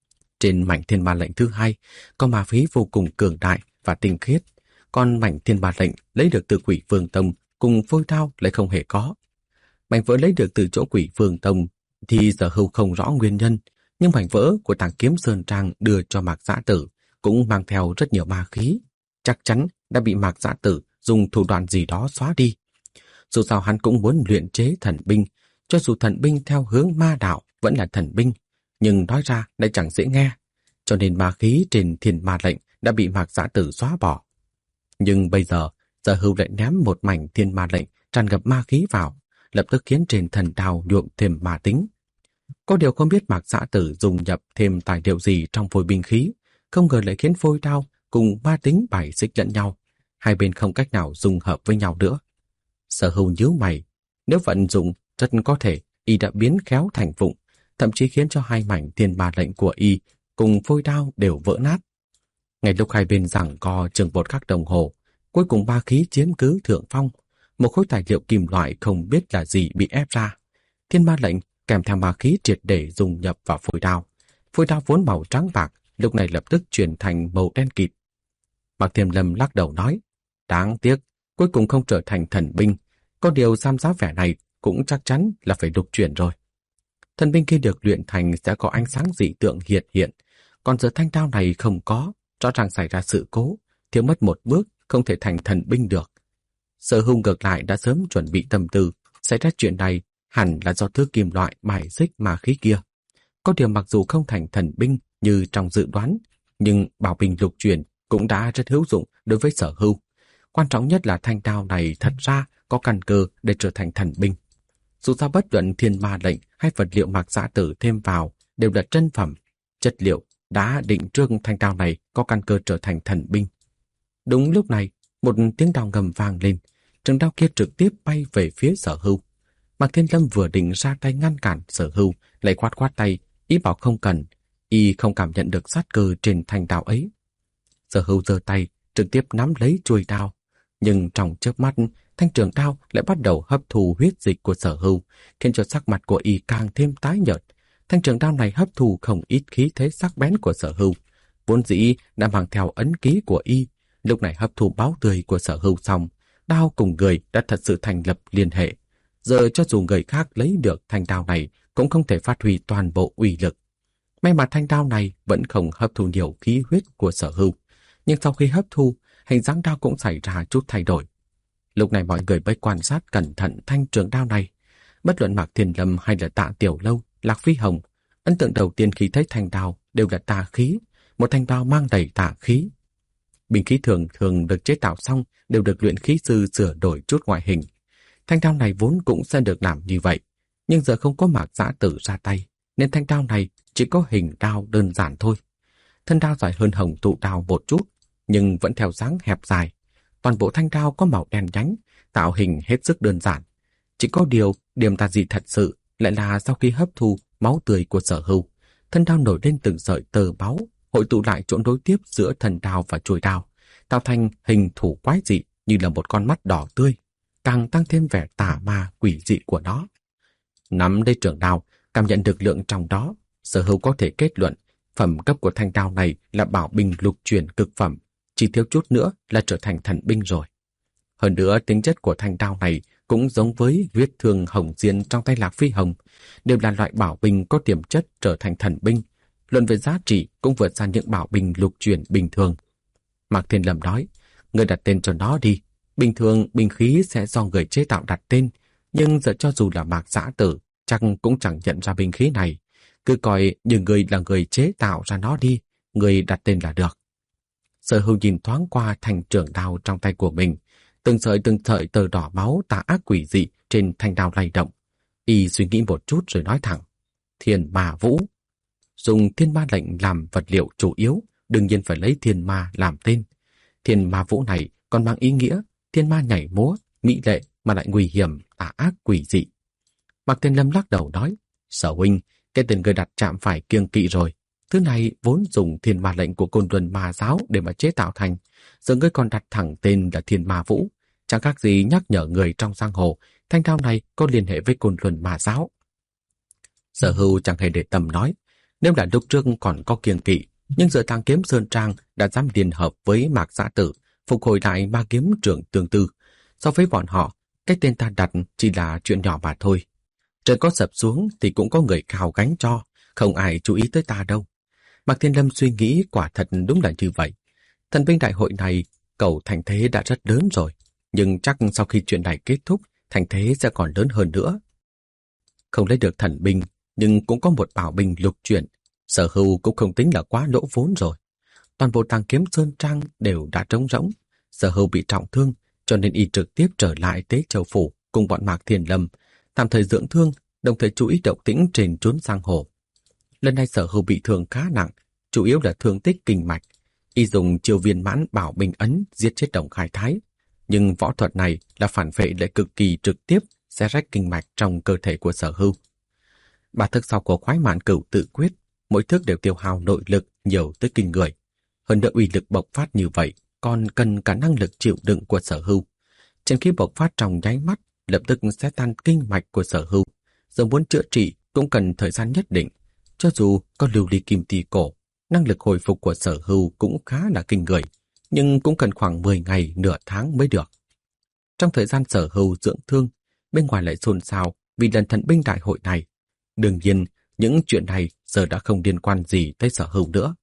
Trên mảnh thiên ma lệnh thứ hai có ma khí vô cùng cường đại và tinh khiết, còn mảnh thiên ma lệnh lấy được từ Quỷ Vương Tông cùng phôi đao lại không hề có. Mảnh vỡ lấy được từ chỗ Quỷ Vương Tông thì Sở Hưu không rõ nguyên nhân, nhưng mảnh vỡ của Tàng Kiếm Sơn Trang đưa cho Mạc Dã Tử cũng mang theo rất nhiều ma khí, chắc chắn đã bị Mạc Dã Tử dùng thủ đoạn gì đó xóa đi. Dù sao hắn cũng muốn luyện chế thần binh, cho dù thần binh theo hướng ma đạo vẫn là thần binh, nhưng nói ra lại chẳng dễ nghe, cho nên ma khí trên thiên ma lệnh đã bị Mạc Dã Tử xóa bỏ. Nhưng bây giờ, Sở Hưu lại ném một mảnh thiên ma lệnh tràn ngập ma khí vào, lập tức khiến trên thần đao nhuộm thêm ma tính. Có điều không biết Mạc Dã Tử dùng nhập thêm tài liệu gì trong phôi binh khí, không ngờ lại khiến phôi đao cùng ma tính bài xích lẫn nhau, hai bên không cách nào dung hợp với nhau nữa. Sở Hưu nhíu mày, nếu vận dụng rất có thể y đã biến khéo thành vụng, thậm chí khiến cho hai mảnh thiên ma lệnh của y cùng phôi đao đều vỡ nát. Ngay lúc hai bên giằng co chừng một khắc đồng hồ, cuối cùng ba khí chiếm cứ thượng phong, một khối tài liệu kim loại không biết là gì bị ép ra. Thiên ma lệnh kèm theo ma khí triệt để dung nhập vào phôi đao. Phôi đao vốn màu trắng bạc, lúc này lập tức chuyển thành màu đen kịt. Mạc Thiêm Lâm lắc đầu nói, đáng tiếc, cuối cùng không trở thành thần binh. Có điều xem giá vẻ này cũng chắc chắn là phải lục chuyển rồi. Thần binh khi được luyện thành sẽ có ánh sáng dị tượng hiện hiện, còn giờ thanh đao này không có, rõ ràng xảy ra sự cố, thiếu mất một bước không thể thành thần binh được. Sở Hưu ngược lại đã sớm chuẩn bị tâm tư, xảy ra chuyện này hẳn là do thứ kim loại bài xích ma khí kia. Có điều mặc dù không thành thần binh như trong dự đoán, nhưng bảo binh lục chuyển cũng đã rất hữu dụng đối với Sở Hưu. Quan trọng nhất là thanh đao này thật ra có căn cơ để trở thành thần binh. Dù sao bất luận thiên ma lệnh hay vật liệu Mạc Dã Tử thêm vào đều là chân phẩm, chất liệu đã định trước thanh đao này có căn cơ trở thành thần binh. Đúng lúc này, một tiếng đao ngầm vang lên, trường đao kia trực tiếp bay về phía Sở Hưu. Mạc Thiên Lâm vừa định ra tay ngăn cản Sở Hưu, lại quát quát tay, ý bảo không cần, y không cảm nhận được sát cơ trên thanh đao ấy. Sở Hưu giơ tay, trực tiếp nắm lấy chuôi đao, nhưng trong chớp mắt, thanh trường đao lại bắt đầu hấp thu huyết dịch của Sở Hưu, khiến cho sắc mặt của y càng thêm tái nhợt. Thanh trường đao này hấp thu không ít khí thế sắc bén của Sở Hưu, vốn dĩ đã mang theo ấn ký của y, lúc này hấp thu máu tươi của Sở Hưu xong, đao cùng người đã thật sự thành lập liên hệ. Giờ cho dù người khác lấy được thanh đao này cũng không thể phát huy toàn bộ uy lực. May mà thanh đao này vẫn không hấp thu nhiều khí huyết của Sở Hưu, nhưng sau khi hấp thu, hình dáng đao cũng xảy ra chút thay đổi. Lúc này mọi người mới quan sát cẩn thận thanh trường đao này. Bất luận Mạc Thiên Lâm hay là Tạ Tiểu Lâu, Lạc Phi Hồng, ấn tượng đầu tiên khi thấy thanh đao đều là tà khí, một thanh đao mang đầy tà khí. Binh khí thường thường được chế tạo xong đều được luyện khí sư sửa đổi chút ngoại hình. Thanh đao này vốn cũng sẽ được làm như vậy, nhưng giờ không có Mạc Dã Tử ra tay, nên thanh đao này chỉ có hình đao đơn giản thôi. Thân đao dài hơn hồng tụ đao một chút, nhưng vẫn theo dáng hẹp dài. Toàn bộ thanh đao có màu đen nhánh, tạo hình hết sức đơn giản. Chỉ có điều, điểm tà dị thật sự lại là sau khi hấp thu máu tươi của Sở Hưu, thân đao nổi lên từng sợi tơ máu, hội tụ lại chỗ nối tiếp giữa thân đao và chuôi đao, tạo thành hình thủ quái dị như là một con mắt đỏ tươi, càng tăng thêm vẻ tà ma quỷ dị của nó. Nắm lấy trường đao, cảm nhận được lượng trong đó, Sở Hưu có thể kết luận phẩm cấp của thanh đao này là bảo binh lục chuyển cực phẩm, chỉ thiếu chút nữa là trở thành thần binh rồi. Hơn nữa, tính chất của thanh đao này cũng giống với huyết thương hồng diên trong tay Lạc Phi Hồng, đều là loại bảo binh có tiềm chất trở thành thần binh. Luận về giá trị cũng vượt xa những bảo binh lục chuyển bình thường. Mạc Thiên Lâm nói, người đặt tên cho nó đi. Bình thường binh khí sẽ do người chế tạo đặt tên, nhưng giờ cho dù là Mạc Dã Tử, chắc cũng chẳng nhận ra binh khí này. Cứ coi như người là người chế tạo ra nó đi, người đặt tên là được. Sở Hưu nhìn thoáng qua thanh trường đao trong tay của mình, từng sợi tơ đỏ máu tà ác quỷ dị trên thanh đao lay động. Y suy nghĩ một chút rồi nói thẳng, Thiên Ma Vũ. Dùng thiên ma lệnh làm vật liệu chủ yếu, đương nhiên phải lấy thiên ma làm tên. Thiên Ma Vũ này còn mang ý nghĩa thiên ma nhảy múa, mỹ lệ mà lại nguy hiểm, tà ác quỷ dị. Mạc Thiên Lâm lắc đầu nói, Sở huynh, cái tên người đặt chạm phải kiêng kỵ rồi. Thứ này vốn dùng thiên ma lệnh của Côn Luân Ma Giáo để mà chế tạo thành, giờ ngươi còn đặt thẳng tên là Thiên Ma Vũ, chẳng khác gì nhắc nhở người trong giang hồ thanh đao này có liên hệ với Côn Luân Ma Giáo. Sở Hưu chẳng hề để tâm nói, Nếu là lúc trước còn có kiêng kỵ, nhưng giờ Tàng Kiếm Sơn Trang đã dám liên hợp với Mạc Giã Tử, phục hồi lại ma kiếm trưởng tương tư. So với bọn họ, cái tên ta đặt chỉ là chuyện nhỏ mà thôi. Trời có sập xuống thì cũng có người cào gánh cho, không ai chú ý tới ta đâu. Mạc Thiên Lâm suy nghĩ quả thật đúng là như vậy. Thần binh đại hội này, cầu thành thế đã rất lớn rồi, nhưng chắc sau khi chuyện này kết thúc, thành thế sẽ còn lớn hơn nữa. Không lấy được thần binh, nhưng cũng có một bảo binh lục chuyển, Sở Hưu cũng không tính là quá lỗ vốn rồi. Toàn bộ Tàng Kiếm Sơn Trang đều đã trống rỗng. Sở Hưu bị trọng thương, cho nên y trực tiếp trở lại Tế Châu Phủ cùng bọn Mạc Thiên Lâm, tạm thời dưỡng thương, đồng thời chú ý động tĩnh trên trốn giang hồ. Lần này Sở Hưu bị thương khá nặng, chủ yếu là thương tích kinh mạch. Y dùng chiêu viên mãn bảo bình ấn giết chết Đồng Khai Thái, nhưng võ thuật này là phản vệ lại cực kỳ trực tiếp, xé rách kinh mạch trong cơ thể của Sở Hưu. Ba thức sau của Khoái Mạn Cửu tự quyết, mỗi thức đều tiêu hao nội lực nhiều tới kinh người. Hơn nữa uy lực bộc phát như vậy, còn cần cả năng lực chịu đựng của Sở Hưu. Trên khi bộc phát trong nháy mắt, lập tức sẽ tan kinh mạch của Sở Hưu. Giờ muốn chữa trị cũng cần thời gian nhất định. Cho dù có lưu ly kim tỳ cổ, năng lực hồi phục của Sở Hưu cũng khá là kinh người, nhưng cũng cần khoảng 10 ngày, nửa tháng mới được. Trong thời gian Sở Hưu dưỡng thương, bên ngoài lại xôn xao vì lần thần binh đại hội này. Đương nhiên, những chuyện này giờ đã không liên quan gì tới Sở Hưu nữa.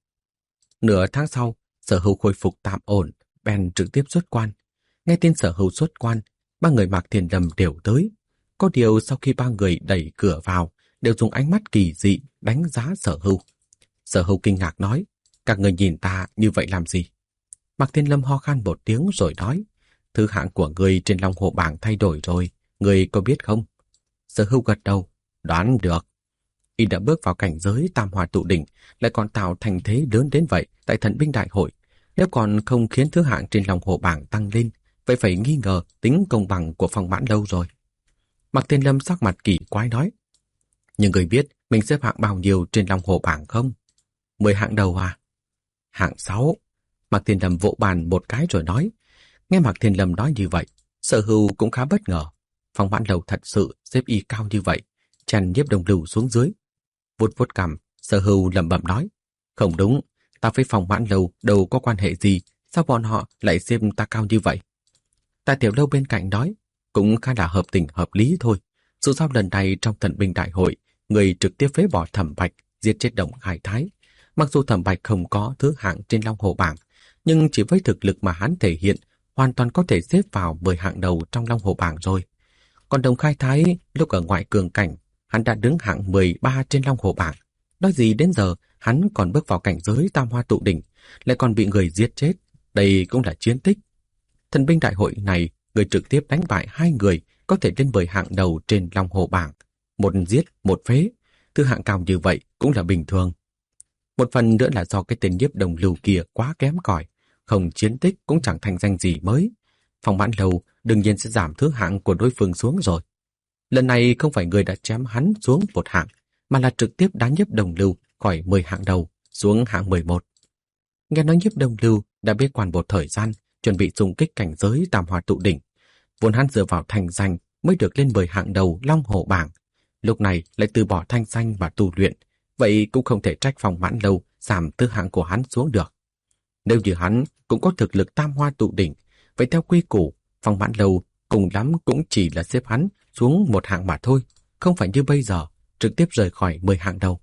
Nửa tháng sau, Sở Hưu khôi phục tạm ổn, bèn trực tiếp xuất quan. Nghe tin Sở Hưu xuất quan, ba người Mạc Thiên Lâm đều tới. Có điều sau khi ba người đẩy cửa vào, đều dùng ánh mắt kỳ dị đánh giá Sở Hưu. Sở Hưu kinh ngạc nói, các người nhìn ta như vậy làm gì? Mạc Thiên Lâm ho khan một tiếng rồi nói, thứ hạng của người trên Long Hồ bảng thay đổi rồi, người có biết không? Sở Hưu gật đầu, đoán được. Y đã bước vào cảnh giới tam hoa tụ đỉnh, lại còn tạo thành thế lớn đến vậy tại thần binh đại hội. Nếu còn không khiến thứ hạng trên Long Hồ bảng tăng lên, vậy phải nghi ngờ tính công bằng của Phong Mãn Lâu rồi. Mạc Thiên Lâm sắc mặt kỳ quái nói, nhưng người biết mình xếp hạng bao nhiêu trên Long Hồ bảng không? 10 hạng đầu à? Hạng 6. Mạc Thiên Lâm vỗ bàn một cái rồi nói. Nghe Mạc Thiên Lâm nói như vậy, Sở Hưu cũng khá bất ngờ. Phong Mãn Lâu thật sự xếp y cao như vậy, chèn Nhiếp Đồng Lưu xuống dưới. Vuốt vuốt cằm, Sở Hưu lẩm bẩm nói, không đúng, ta với Phong Mãn Lâu đâu có quan hệ gì, sao bọn họ lại xem ta cao như vậy? Tạ Tiểu Lâu bên cạnh nói, cũng khá là hợp tình hợp lý thôi. Dù sao lần này trong thần binh đại hội, người trực tiếp phế bỏ Thẩm Bạch, giết chết Đồng Khai Thái. Mặc dù Thẩm Bạch không có thứ hạng trên Long Hồ bảng, nhưng chỉ với thực lực mà hắn thể hiện, hoàn toàn có thể xếp vào 10 hạng đầu trong Long Hồ bảng rồi. Còn Đồng Khai Thái, lúc ở ngoại cường cảnh, hắn đã đứng hạng 13 trên Long Hồ bảng. Nói gì đến giờ, hắn còn bước vào cảnh giới tam hoa tụ đỉnh, lại còn bị người giết chết. Đây cũng là chiến tích. Thần binh đại hội này, người trực tiếp đánh bại 2 người có thể lên 10 hạng đầu trên Long Hồ bảng. Một giết, một phế. Thứ hạng cao như vậy cũng là bình thường. Một phần nữa là do cái tên Nhiếp Đồng Lưu kia quá kém cỏi, không chiến tích cũng chẳng thành danh gì mới. Phong Mãn Lâu đương nhiên sẽ giảm thứ hạng của đối phương xuống rồi. Lần này không phải người đã chém hắn xuống một hạng, mà là trực tiếp đá Nhiếp Đồng Lưu khỏi 10 hạng đầu xuống hạng 11. Nghe nói Nhiếp Đồng Lưu đã bế quan một thời gian, chuẩn bị xung kích cảnh giới tam hoa tụ đỉnh. Vốn hắn dựa vào thành danh mới được lên 10 hạng đầu Long Hồ bảng. Lúc này lại từ bỏ thanh danh và tu luyện, vậy cũng không thể trách Phong Mãn Lâu giảm thứ hạng của hắn xuống được. Nếu như hắn cũng có thực lực tam hoa tụ đỉnh, vậy theo quy củ, Phong Mãn Lâu cùng lắm cũng chỉ là xếp hắn xuống một hạng mà thôi, không phải như bây giờ, trực tiếp rời khỏi 10 hạng đầu.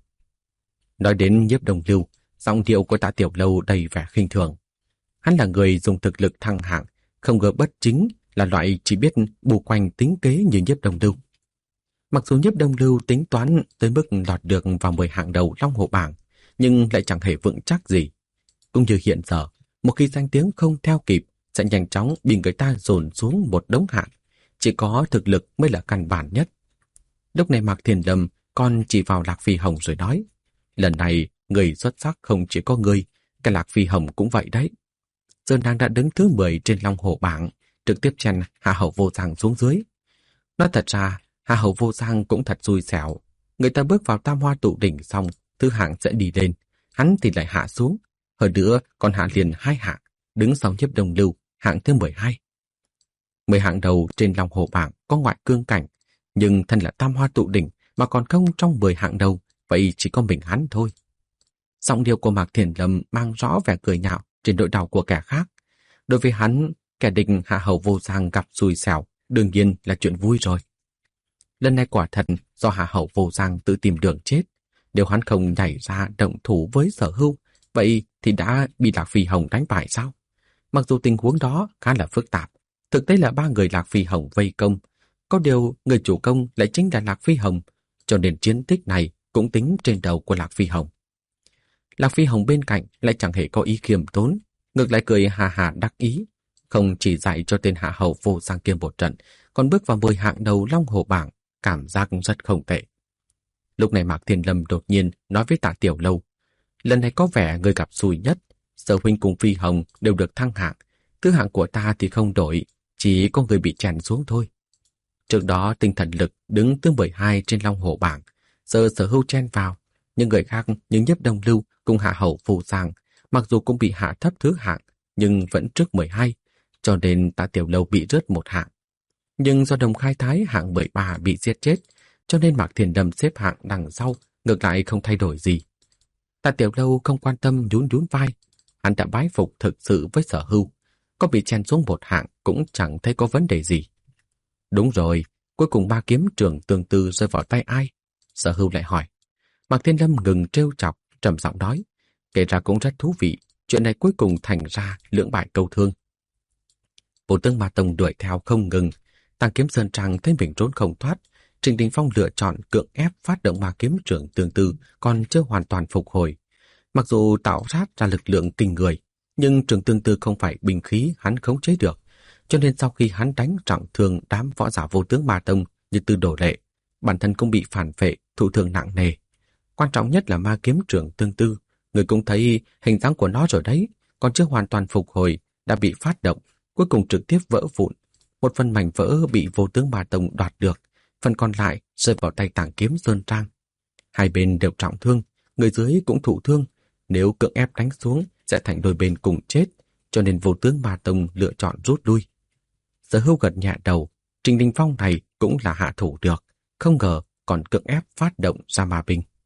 Nói đến Nhiếp Đồng Lưu, giọng điệu của Tạ Tiểu Lâu đầy vẻ khinh thường. Hắn là người dùng thực lực thăng hạng, không ngờ bất chính là loại chỉ biết bù quanh tính kế như Nhiếp Đồng Lưu. Mặc dù Nhiếp Đồng Lưu tính toán tới mức lọt được vào 10 hạng đầu Long Hồ bảng, nhưng lại chẳng hề vững chắc gì. Cũng như hiện giờ, một khi danh tiếng không theo kịp, sẽ nhanh chóng bị người ta dồn xuống một đống hạng. Chỉ có thực lực mới là căn bản nhất. Lúc này Mạc Thiên Lâm còn chỉ vào Lạc Phi Hồng rồi nói, lần này người xuất sắc không chỉ có người, cái Lạc Phi Hồng cũng vậy đấy. Giờ nàng đã đứng thứ 10 trên Long Hồ bảng, trực tiếp chèn Hạ Hậu Vô Giang xuống dưới. Nói thật ra, Hạ Hậu Vô Giang cũng thật xui xẻo. Người ta bước vào tam hoa tụ đỉnh xong, thứ hạng sẽ đi lên, hắn thì lại hạ xuống. Hơn nữa còn hạ liền 2 hạng, đứng sau Nhiếp Đồng Lưu, hạng thứ 12. 10 hạng đầu trên Long Hồ bảng có ngoại cương cảnh, nhưng thân là tam hoa tụ đỉnh mà còn không trong 10 hạng đầu, vậy chỉ có mình hắn thôi. Giọng điệu của Mạc Thiền Lâm mang rõ vẻ cười nhạo trên nỗi đau của kẻ khác. Đối với hắn, kẻ địch hạ hầu vô giang gặp xui xẻo đương nhiên là chuyện vui rồi. Lần này quả thật do hạ hầu vô giang tự tìm đường chết. Nếu hắn không nhảy ra động thủ với Sở Hưu, vậy thì đã bị Lạc Phi Hồng đánh bại sao? Mặc dù tình huống đó khá là phức tạp, thực tế là 3 người Lạc Phi Hồng vây công. Có điều người chủ công lại chính là Lạc Phi Hồng, cho nên chiến tích này cũng tính trên đầu của Lạc Phi Hồng. Lạc Phi Hồng bên cạnh lại chẳng hề có ý khiêm tốn, ngược lại cười hà hà đắc ý. Không chỉ dạy cho tên hạ hầu vô giang kia một trận, còn bước vào 10 hạng đầu Long Hồ bảng, cảm giác rất không tệ. Lúc này Mạc Thiên Lâm đột nhiên nói với Tạ Tiểu Lâu, lần này có vẻ người gặp xui nhất, Sở huynh cùng Phi Hồng đều được thăng hạng, thứ hạng của ta thì không đổi, chỉ có người bị chèn xuống thôi. Trước đó tinh thần lực đứng thứ 12 trên Long Hồ bảng, giờ Sở Hưu chen vào, nhưng người khác như Nhiếp Đông Lưu cùng hạ hầu Phù Giang, mặc dù cũng bị hạ thấp thứ hạng, nhưng vẫn trước 12, cho nên Tạ Tiểu Lâu bị rớt một hạng. Nhưng do Đồng Khai Thái hạng 13 bị giết chết, cho nên Mạc Thiền Lâm xếp hạng đằng sau, ngược lại không thay đổi gì. Tạ Tiểu Lâu không quan tâm nhún nhún vai, hắn đã bái phục thực sự với Sở Hưu, có bị chen xuống một hạng cũng chẳng thấy có vấn đề gì. Đúng rồi, cuối cùng 3 kiếm trường tương tư rơi vào tay ai? Sở Hưu lại hỏi. Mạc Thiên Lâm ngừng trêu chọc, trầm giọng nói, kể ra cũng rất thú vị, chuyện này cuối cùng thành ra lưỡng bại câu thương. Vô Tướng Ma Tông đuổi theo không ngừng, Tàng Kiếm Sơn Trang thấy mình trốn không thoát, Trình Đình Phong lựa chọn cưỡng ép phát động 3 kiếm trường tương tư còn chưa hoàn toàn phục hồi. Mặc dù tạo ra lực lượng kinh người, nhưng trường tương tư không phải binh khí hắn khống chế được, cho nên sau khi hắn đánh trọng thương đám võ giả Vô Tướng Ma Tông như Tư Đồ Lệ, bản thân cũng bị phản phệ, thụ thương nặng nề. Quan trọng nhất là ma kiếm trường tương tư, người cũng thấy hình dáng của nó rồi đấy, còn chưa hoàn toàn phục hồi, đã bị phát động, cuối cùng trực tiếp vỡ vụn. Một phần mảnh vỡ bị Vô Tướng Ma Tông đoạt được, phần còn lại rơi vào tay Tàng Kiếm Sơn Trang. Hai bên đều trọng thương, người dưới cũng thụ thương, nếu cưỡng ép đánh xuống sẽ thành đôi bên cùng chết, cho nên Vô Tướng Ma Tông lựa chọn rút lui. Sở Hưu gật nhẹ đầu, Trình Đình Phong này cũng là hạ thủ được, không ngờ còn cưỡng ép phát động ra ma binh.